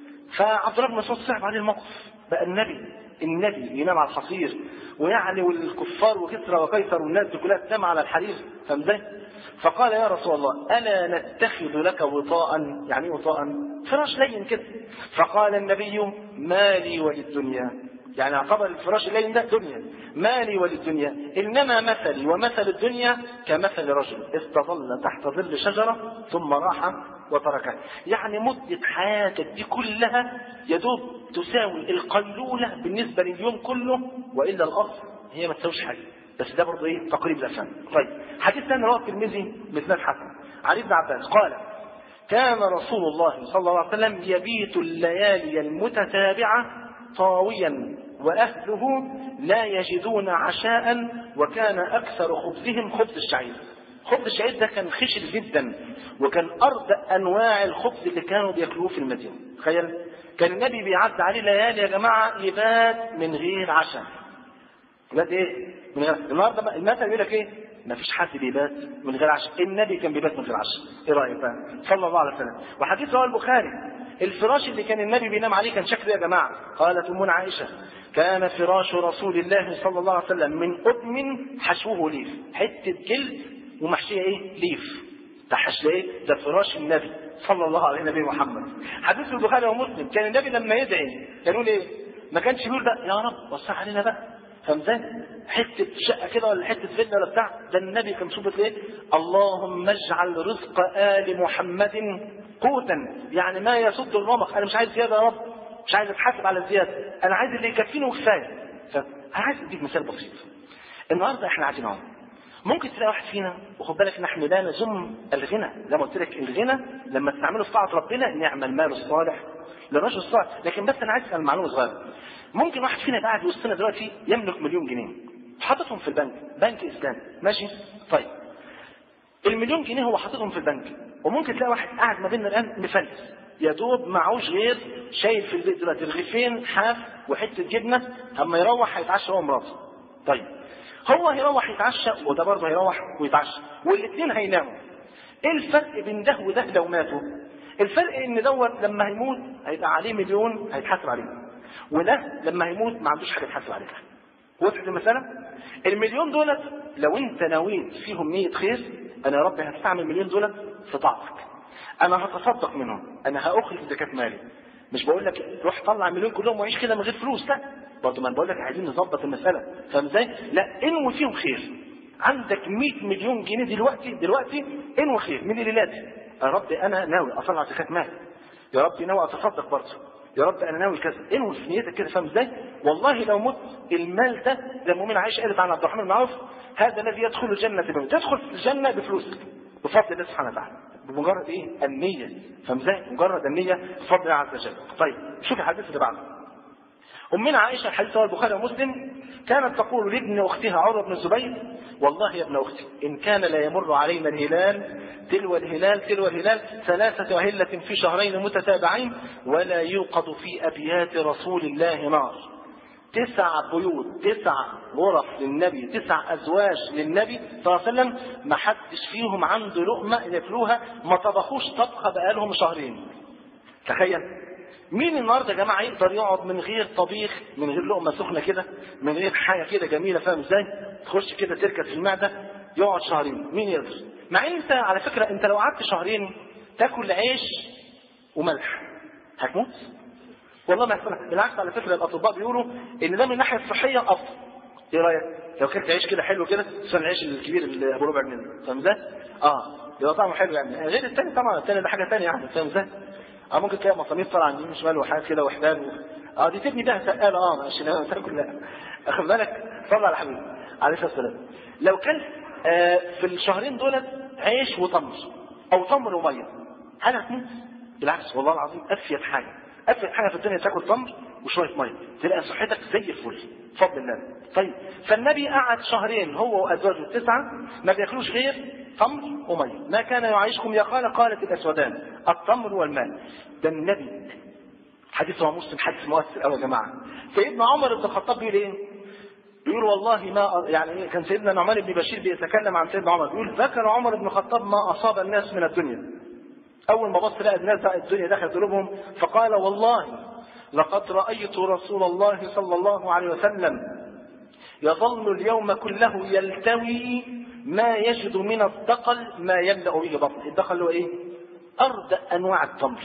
فعبد الله بن مسعود صعب عليه الموقف. بقى النبي النبي ينام على الحصير، ويعني والكفار وكسرى وقيصر والناس دي كلها تنام على الحرير. فاهم ازاي؟ فقال يا رسول الله الا نتخذ لك وطاء؟ يعني وطاء فراش لين كده. فقال النبي ما لي وللدنيا، يعني اعتبر الفراش اللين ده دنيا، ما لي وللدنيا انما مثلي ومثل الدنيا كمثل رجل استظل تحت ظل شجره ثم راح وتركها. يعني مدة حياتك دي كلها يدوب تساوي القيلولة بالنسبة لليوم كله، وإلا الأصل هي ما تساويش حاجة. بس ده برضه إيه؟ تقريب الأفهام. طيب حديث ثاني رواه الترمذي بإسناد حسن عن ابن عباس قال كان رسول الله صلى الله عليه وسلم يبيت الليالي المتتابعة طاويا وأهله لا يجدون عشاء، وكان أكثر خبزهم خبز الشعير. خبز الشعير ده كان خشن جدا، وكان أردأ أنواع الخبز اللي كانوا بياكلوه في المدينة. تخيل كان النبي بيعد عليه ليالي يا جماعة يبات من غير عشاء. يبات إيه؟ من غير النهارده المثل يقول لك إيه؟ ما فيش حد بيبات من غير عشاء، النبي كان بيبات من غير عشاء. إيه رأيك بقى؟ صلى الله عليه وسلم. وحديث رواه البخاري الفراش اللي كان النبي بينام عليه كان شكله يا جماعة. قالت أمنا عائشة كان فراش رسول الله صلى الله عليه وسلم من قطن حشوه ليف، حتة جلد ومحشيه ايه؟ ليف. ده حشو ايه؟ ده فراش النبي صلى الله عليه النبي محمد. حديث البخاري ومسلم كان النبي لما يدعي كان يقول ايه؟ ما كانش بيقول بقى يا رب وسع علينا بقى، فاهم ازاي؟ حته شقه كده ولا حته فيلا ولا بتاع، ده النبي كان بيقول ايه؟ اللهم اجعل رزق ال محمد قوتا، يعني ما يسد الرمق. انا مش عايز زياده يا رب، مش عايز اتحاسب على الزياده، انا عايز اللي يكفيني وكفايه. فانا عايز اديك مثال بسيط. النهارده احنا قاعدين اهو، ممكن تلاقي واحد فينا وخد بالك نحن لا نذم الغنى، زي ما قلت لك الغنى لما تستعمله في طاعه ربنا نعم المال الصالح للرجل الصالح. لكن بس انا عايز اسال معلومه صغيره. ممكن واحد فينا قاعد وسطنا دلوقتي يملك مليون جنيه حاططهم في البنك، بنك اسلامي ماشي؟ طيب المليون جنيه هو حاططهم في البنك، وممكن تلاقي واحد قاعد ما بيننا الان مفلس يا دوب معوش غير شايل في البيت دلوقتي رغيفين حاف وحته جبنه، اما يروح هيتعشى هو ومراته. طيب هو هيروح يتعشى وده برضه هيروح ويتعشى والاثنين هيناموا. ايه الفرق بين ده وده لو ماتوا؟ الفرق ان دوت لما هيموت هيبقى عليه مليون هيتحاسب عليه، وده لما هيموت ما عندوش حاجه يتحاسب عليها. وضحت المساله؟ المليون دولت لو انت نويت فيهم نيه خير، انا يا رب هستعمل المليون دولت في طاعتك، انا هتصدق منهم، انا هاخرج زكاه مالي. مش بقول لك روح طلع المليون كلهم وعيش كده من غير فلوس، لا برضه ما بقول لك عايزين نظبط المساله. فاهم ازاي؟ لا انوي فيهم خير. عندك مئة مليون جنيه دلوقتي دلوقتي انوي خير من الليلات. يا رب انا ناوي اطلع زكاه مالي، يا رب ناوي اتصدق برضه، يا رب انا ناوي كذا. انوي في نيتك كده. فاهم ازاي؟ والله لو مت المال ده زي ما مؤمن عائشه قالت عن عبد الرحمن بن عوف هذا الذي يدخل الجنه بموت، تدخل في الجنه بفلوسك بفضل الله سبحانه وتعالى، بمجرد ايه؟ النيه. فاهم ازاي؟ مجرد النيه بفضل الله عز وجل. طيب شوف الحديث اللي بعده. أمنا عائشة الحديث رواه البخاري ومسلم كانت تقول لابن أختها عروة بن الزبير والله يا ابن أختي إن كان لا يمر علينا الهلال تلو الهلال تلو الهلال ثلاثة أهلة في شهرين متتابعين ولا يوقد في أبيات رسول الله نار. تسع بيوت، تسع غرف للنبي، تسع ازواج للنبي صلى الله عليه وسلم، ما حدش فيهم عنده لقمه ياكلوها، ما طبخوش طبخه بقالهم شهرين. تخيل. مين النهارده يا جماعه يقدر يقعد من غير طبيخ، من غير لقمه سخنه كده، من غير حاجه كده جميله، فاهم ازاي؟ تخش كده تركز في المعده يقعد شهرين، مين يقدر؟ مع ان انت على فكره انت لو قعدت شهرين تاكل عيش وملح هتموت. والله ما يحصل. بالعكس على فكره الاطباء بيقولوا ان ده من الناحيه الصحيه افضل. ايه رايك؟ لو كلت عيش كده حلو كده، خصوصا العيش الكبير اللي ابو ربع جنيه، فاهم ازاي؟ اه يبقى طعمه حلو يعني، غير الثاني طبعا، الثاني ده حاجه ثانيه يعني، فاهم ازاي؟ اه ممكن تلاقي مصامير طالعه عن يمين شمال وحاجات كده وحدان و... اه دي تبني بيها سقاله، اه عشان انا تاكل لا. اخد بالك؟ صلى على حبيبي عليه الصلاه والسلام. لو كلت آه في الشهرين دولت عيش وتمر او تمر وميه، هل هتموت؟ بالعكس والله العظيم افيد حاجه، افيد حاجه في الدنيا تاكل تمر وشويه ميه، تلاقي صحتك زي الفل بفضل الله. طيب فالنبي قعد شهرين هو وازواجه التسعه ما بياكلوش غير تمر وميه. ما كان يعيشكم يا قال قالت الاسودان التمر والماء. ده النبي حديث رواه مسلم، حديث مؤثر قوي يا جماعه. سيدنا عمر بن الخطاب بيقول ايه؟ بيقول والله ما يعني كان سيدنا نعمان بن بشير بيتكلم عن سيدنا عمر، بيقول ذكر عمر بن الخطاب ما اصاب الناس من الدنيا. اول ما بص لقى الناس الدنيا دخلت قلوبهم، فقال والله لقد رايت رسول الله صلى الله عليه وسلم يظل اليوم كله يلتوي ما يجد من الدقل ما يملا به بطنه. الدقل هو ايه؟ ارض انواع التمر،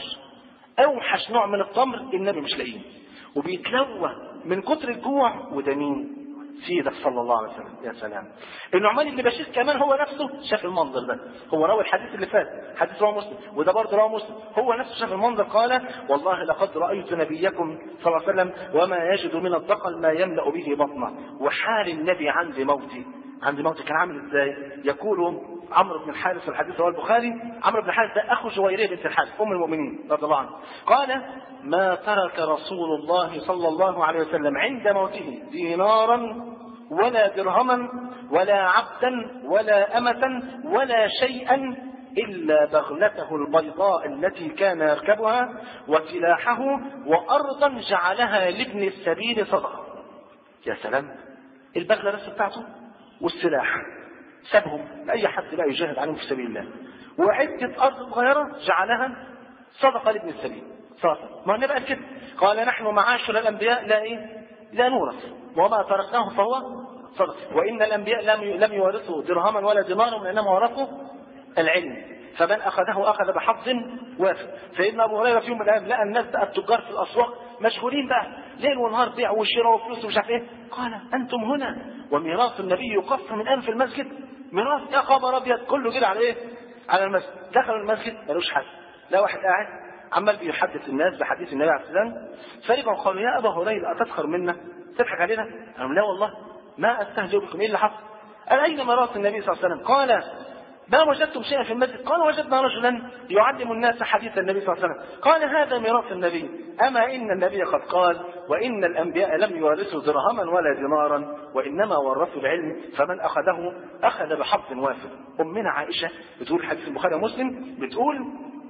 اوحش نوع من التمر النبي مش لاقيه، وبيتلوى من كتر الجوع. وده مين؟ سيدك صلى الله عليه وسلم. يا سلام. النعمان بن بشير كمان هو نفسه شاف المنظر ده، هو روى الحديث اللي فات، حديث رواه مسلم، وده برضه رواه مسلم، هو نفسه شاف المنظر، قال والله لقد رايت نبيكم صلى الله عليه وسلم وما يجد من الدقل ما يملا به بطنه. وحال النبي عند موته، عند موته كان عامل ازاي؟ يقول عمرو بن الحارث، الحديث رواه البخاري، عمرو بن الحارث ده اخو جويريه بنت الحارث ام المؤمنين رضي الله عنها، قال ما ترك رسول الله صلى الله عليه وسلم عند موته دينارا ولا درهما ولا عبدا ولا أمة ولا شيئا إلا بغلته البيضاء التي كان يركبها وسلاحه وأرضا جعلها لابن السبيل صدقة. يا سلام. البغلة بس بتاعته والسلاح سابهم لأي حد لا يجاهد عليهم في سبيل الله، وعدة أرض صغيرة جعلها صدقة لابن السبيل. صدقة. ما هو بقى كده، قال نحن معاشر الأنبياء لا إيه؟ لا نورث وما تركناه فهو صدقة، وإن الأنبياء لم لم يورثوا درهما ولا دينارا وإنما ورثوا العلم، فمن أخذه أخذ بحظ وافر. سيدنا أبو هريرة في يوم من الأيام لقى الناس بقى التجار في الأسواق مشغولين بقى ليل ونهار بيع وشراء وفلوس ومش عارف إيه، قال أنتم هنا وميراث النبي يقف من أنف المسجد. ميراث يا خبر أبيض، كله كده على إيه؟ على المسجد. دخلوا المسجد ملوش حد، لا واحد قاعد عمال بيحدث الناس بحديث النبي عليه الصلاة والسلام. فرجعوا قالوا يا أبا هريرة أتسخر منا؟ تضحك علينا؟ قالوا لا والله ما استهزئ بكم. ايه اللي حصل؟ قال اين ميراث النبي صلى الله عليه وسلم؟ قال ما وجدتم شيئا في المسجد؟ قال وجدنا رجلا يعلم الناس حديث النبي صلى الله عليه وسلم. قال هذا ميراث النبي، اما ان النبي قد قال وان الانبياء لم يورثوا درهما ولا دينارا وانما ورثوا العلم، فمن اخذه اخذ بحظ وافر. امنا عائشه بتقول حديث البخاري ومسلم، بتقول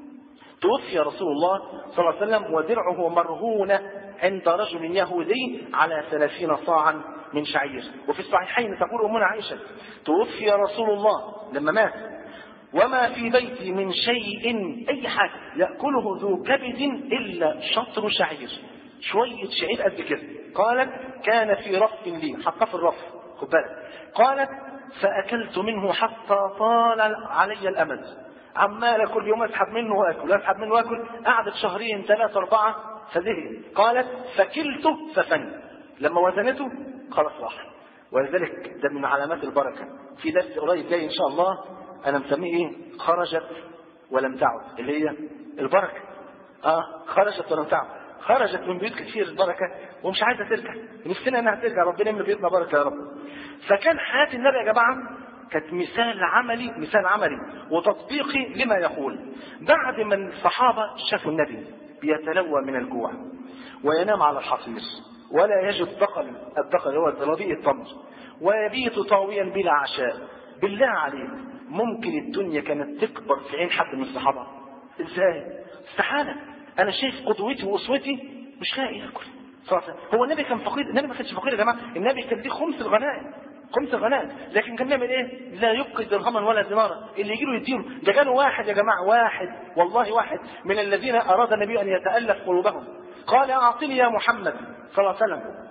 توفي رسول الله صلى الله عليه وسلم ودرعه مرهونه عند رجل يهودي على ثلاثين صاعا من شعير. وفي الصحيحين تقول أمنا عائشة توفي رسول الله لما مات وما في بيتي من شيء أي حاجة يأكله ذو كبد إلا شطر شعير، شوية شعير قد كده. قالت كان في رف لي، حطه في الرف، خد بالك. قالت فأكلت منه حتى طال علي الأمد، عمال كل يوم أسحب منه وأكل أسحب منه وأكل، قعدت شهرين ثلاثة أربعة فذهل. قالت فكلته ففن، لما وزنته خلاص راح. ولذلك ده من علامات البركة. في درس قريب جاي إن شاء الله أنا مسميه إيه؟ خرجت ولم تعد، اللي هي البركة. آه خرجت ولم تعد، خرجت من بيوت كتير البركة ومش عايزة ترجع، نفسنا إنها ترجع، ربنا يملى بيوتنا بركة يا رب. فكان حياة النبي يا جماعة كانت مثال عملي، مثال عملي وتطبيقي لما يقول. بعد من الصحابة شافوا النبي بيتلوى من الجوع وينام على الحصير ولا يجد دقل، الدقل هو رديء التمر، ويبيت طاويا بلا عشاء. بالله عليك ممكن الدنيا كانت تكبر في عين حد من الصحابة؟ ازاي؟ استحالة. انا شايف قدوتي واسوتي مش لاقي ياكل، هو النبي كان فقير؟ النبي ما كانش فقير يا جماعه، النبي كان ليه خمس الغنائم، خمس الغنائم، لكن كان بيعمل ايه؟ لا يبقي درهما ولا دينارا، اللي يجي له يديله. ده كان واحد يا جماعه، واحد والله واحد من الذين اراد النبي ان يتالف قلوبهم، قال اعطني يا محمد صلى الله عليه وسلم،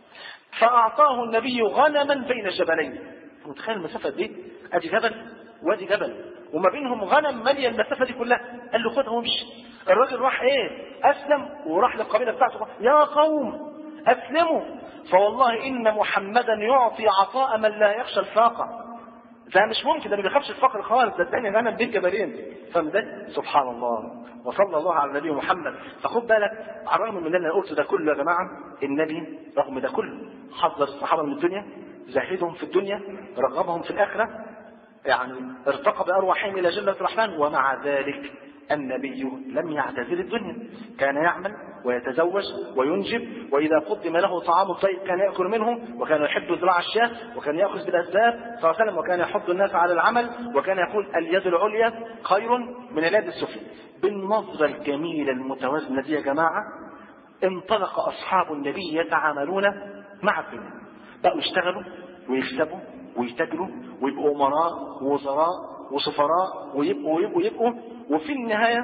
فاعطاه النبي غنما بين جبلين. متخيل المسافه دي؟ ادي جبل وادي جبل وما بينهم غنم ماليه المسافه دي كلها، قال له خدها وامشي. الراجل راح ايه؟ اسلم وراح للقبيله بتاعته، يا قوم اسلموا فوالله ان محمدا يعطي عطاء من لا يخشى الفاقه. ده مش ممكن، ده ما بيخافش الفقر خالص، ده الثاني غنم بين جبلين. فده سبحان الله، وصلى الله على النبي محمد. فخد بالك، على الرغم من اللي انا قلته ده كله يا جماعه، النبي رغم ده كله حذر الصحابه من الدنيا، زاهدهم في الدنيا، رغبهم في الاخره، يعني ارتقى بارواحهم الى جنه الرحمن، ومع ذلك النبي لم يعتزل الدنيا، كان يعمل ويتزوج وينجب، وإذا قدم له طعام طيب كان يأكل منه، وكان يحب ذراع الشاة، وكان يأخذ بالأسباب صلى الله عليه وسلم، وكان يحض الناس على العمل، وكان يقول اليد العليا خير من اليد السفلى. بالنظرة الجميلة المتوازنة دي يا جماعة انطلق أصحاب النبي يتعاملون مع الدنيا، بقوا يشتغلوا ويكسبوا ويتاجروا ويبقوا أمراء ووزراء وسفراء ويبقوا ويبقوا يبقوا وفي النهاية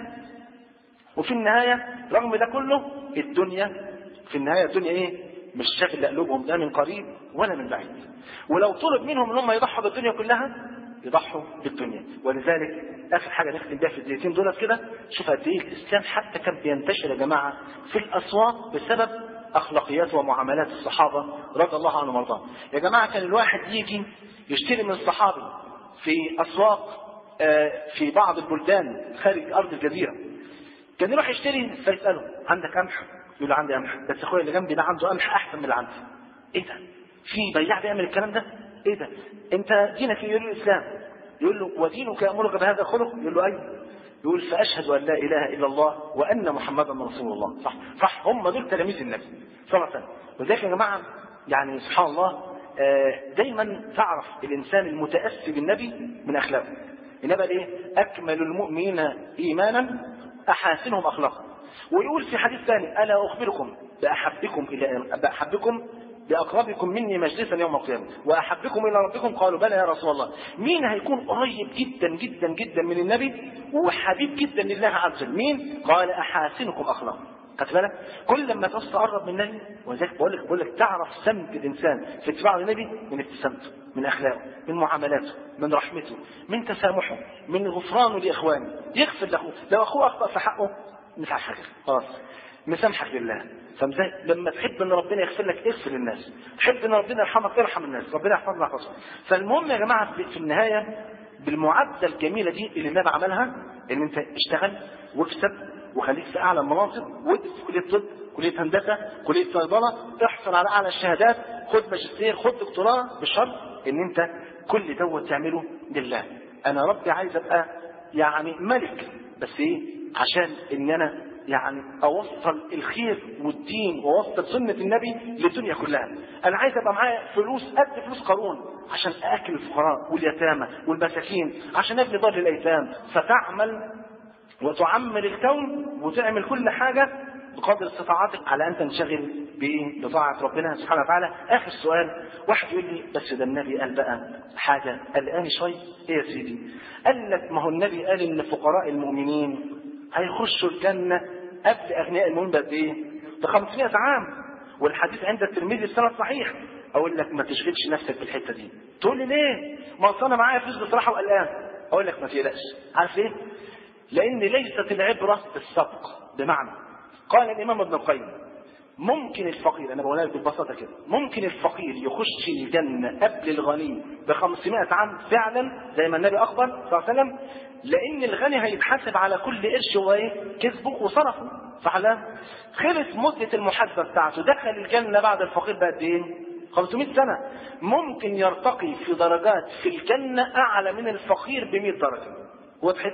وفي النهاية رغم ده كله الدنيا في النهاية الدنيا ايه؟ مش شاغل قلوبهم لا من قريب ولا من بعيد. ولو طلب منهم ان هم يضحوا بالدنيا كلها يضحوا بالدنيا. ولذلك اخر حاجة نختم بيها في الدقيقتين دولت كده، شوف قد ايه الاسلام حتى كان بينتشر يا جماعة في الاسواق بسبب اخلاقيات ومعاملات الصحابة رضي الله عنهم وارضاهم. يا جماعة كان الواحد يجي يشتري من الصحابي في اسواق في بعض البلدان خارج ارض الجزيره، كان يروح يشتري فيساله عندك قمح؟ يقول له عندي قمح، بس اخويا اللي جنبي ده عنده قمح احسن من اللي عندي. ايه ده؟ في بياع بيعمل الكلام ده؟ ايه ده؟ انت دينك يقول له الاسلام، يقول له ودينك يامرك بهذا الخلق؟ يقول له ايوه. يقول فاشهد ان لا اله الا الله وان محمدا رسول الله. صح صح، هم دول تلاميذ النبي صلى الله عليه وسلم. وذلك يا جماعه يعني سبحان الله دايما تعرف الانسان المتاسي بالنبي من اخلاقه. النبي ايه؟ اكمل المؤمنين ايمانا احاسنهم اخلاقا. ويقول في حديث ثاني الا اخبركم باحبكم الى باحبكم باقربكم مني مجلسا يوم القيامه واحبكم الى ربكم؟ قالوا بلى يا رسول الله. مين هيكون قريب جدا جدا جدا من النبي وحبيب جدا لله عز وجل؟ مين؟ قال احاسنكم اخلاقا. خدت بالك؟ كل لما تعوز تقرب من النبي، وذلك بقول لك بقول لك تعرف سمت الانسان في اتباع النبي من ابتسامته، من اخلاقه، من معاملاته، من رحمته، من تسامحه، من غفرانه لاخوانه، يغفر له لو اخوه اخطا في حقه مسامحك خلاص، مسامحك لله. فمزاي لما تحب ان ربنا يغفر لك اغفر للناس، تحب ان ربنا يرحمك ارحم الناس، ربنا يحفظنا ويحفظهم. فالمهم يا جماعه في النهايه بالمعادله الجميله دي اللي النبي عملها، ان انت اشتغل واكسب وخليك في اعلى المناصب، وادرس في كليه طب، كليه هندسه، كليه صيدله، احصل على اعلى الشهادات، خد ماجستير، خد دكتوراه، بشرط ان انت كل دوت تعمله لله. انا ربي عايز ابقى يعني ملك، بس ايه؟ عشان ان انا يعني اوصل الخير والدين واوصل سنه النبي للدنيا كلها. انا عايز ابقى معايا فلوس قد فلوس قارون عشان اكل الفقراء واليتامى والمساكين، عشان ابني دار للايتام. فتعمل وتعمل الكون وتعمل كل حاجة بقدر استطاعتك على أن تنشغل بإيه؟ بطاعة ربنا سبحانه وتعالى. آخر سؤال، واحد يقول لي بس ده النبي قال بقى حاجة قلقاني شوية. إيه يا سيدي؟ قال لك ما هو النبي قال إن فقراء المؤمنين هيخشوا الجنة قبل أغنياء المؤمنين بقد إيه؟ ب خمسمائة عام، والحديث عند الترمذي السند صحيح. أقول لك ما تشغلش نفسك بالحتة دي. تقول لي ليه؟ ما أصل أنا معايا فلوس بصراحة وقلقان. أقول لك ما تقلقش. عارف إيه؟ لأن ليست العبرة بالسبق. بمعنى قال الإمام ابن القيم ممكن الفقير، أنا بقولها لك ببساطة كده، ممكن الفقير يخش الجنة قبل الغني بخمسمائة عام فعلا زي ما النبي أخبر صلى الله عليه وسلم، لأن الغني هيتحاسب على كل قرش هو إيه؟ كسبه وصرفه. صح لا؟ خلص مدة المحاسبة بتاعته، دخل الجنة بعد الفقير بقد إيه؟ خمسمائة سنة. ممكن يرتقي في درجات في الجنة أعلى من الفقير بمئة درجة. وضحت؟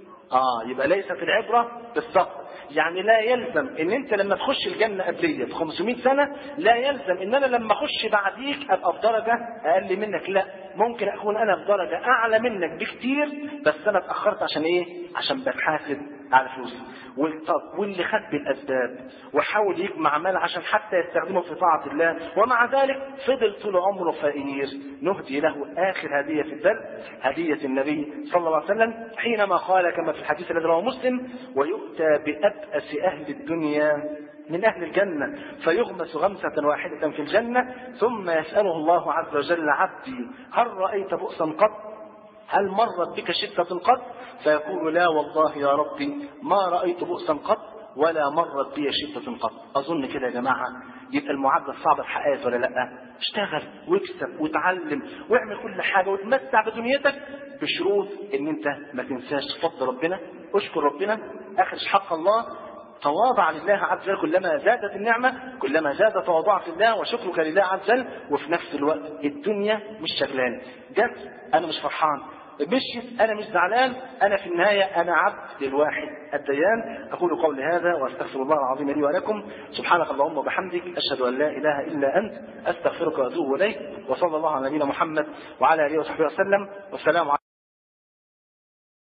آه يبقى ليست العبرة بالسبق. يعني لا يلزم ان انت لما تخش الجنة قبلية في خمسمائة سنة لا يلزم ان انا لما اخش بعديك ابقى في درجة اقل منك. لا، ممكن اكون انا في درجة اعلى منك بكتير، بس انا اتأخرت عشان ايه؟ عشان بتحاسب على فلوس، واللي خد بالاسباب وحاول يجمع مال عشان حتى يستخدمه في طاعه الله، ومع ذلك فضل طول عمره فقير، نهدي له اخر هديه في الدرس، هديه النبي صلى الله عليه وسلم حينما قال كما في الحديث الذي رواه مسلم: ويؤتى بأبأس اهل الدنيا من أهل الجنة فيغمس غمسة واحدة في الجنة، ثم يسأله الله عز وجل: عبدي هل رأيت بؤسا قط؟ هل مرت بك شدة قط؟ فيقول: لا والله يا ربي ما رأيت بؤسا قط ولا مرت بي شدة قط. أظن كده يا جماعة يبقى المعادلة الصعبة اتحققت ولا لا؟ اشتغل واكسب وتعلم واعمل كل حاجة وتمتع بدنيتك بشروط ان انت ما تنساش فضل ربنا، اشكر ربنا، اخرج حق الله، تواضع لله عز وجل كلما زادت النعمة، كلما زاد تواضعك لله وشكرك لله عز وجل. وفي نفس الوقت الدنيا مش شغلان، جت أنا مش فرحان، مشيت أنا مش زعلان، أنا في النهاية أنا عبد للواحد الديان. أقول قولي هذا وأستغفر الله العظيم لي ولكم. سبحانك اللهم وبحمدك، أشهد أن لا إله إلا أنت، أستغفرك وأتوب إليك. وصلى الله على نبينا محمد وعلى آله وصحبه وسلم، والسلام عليكم.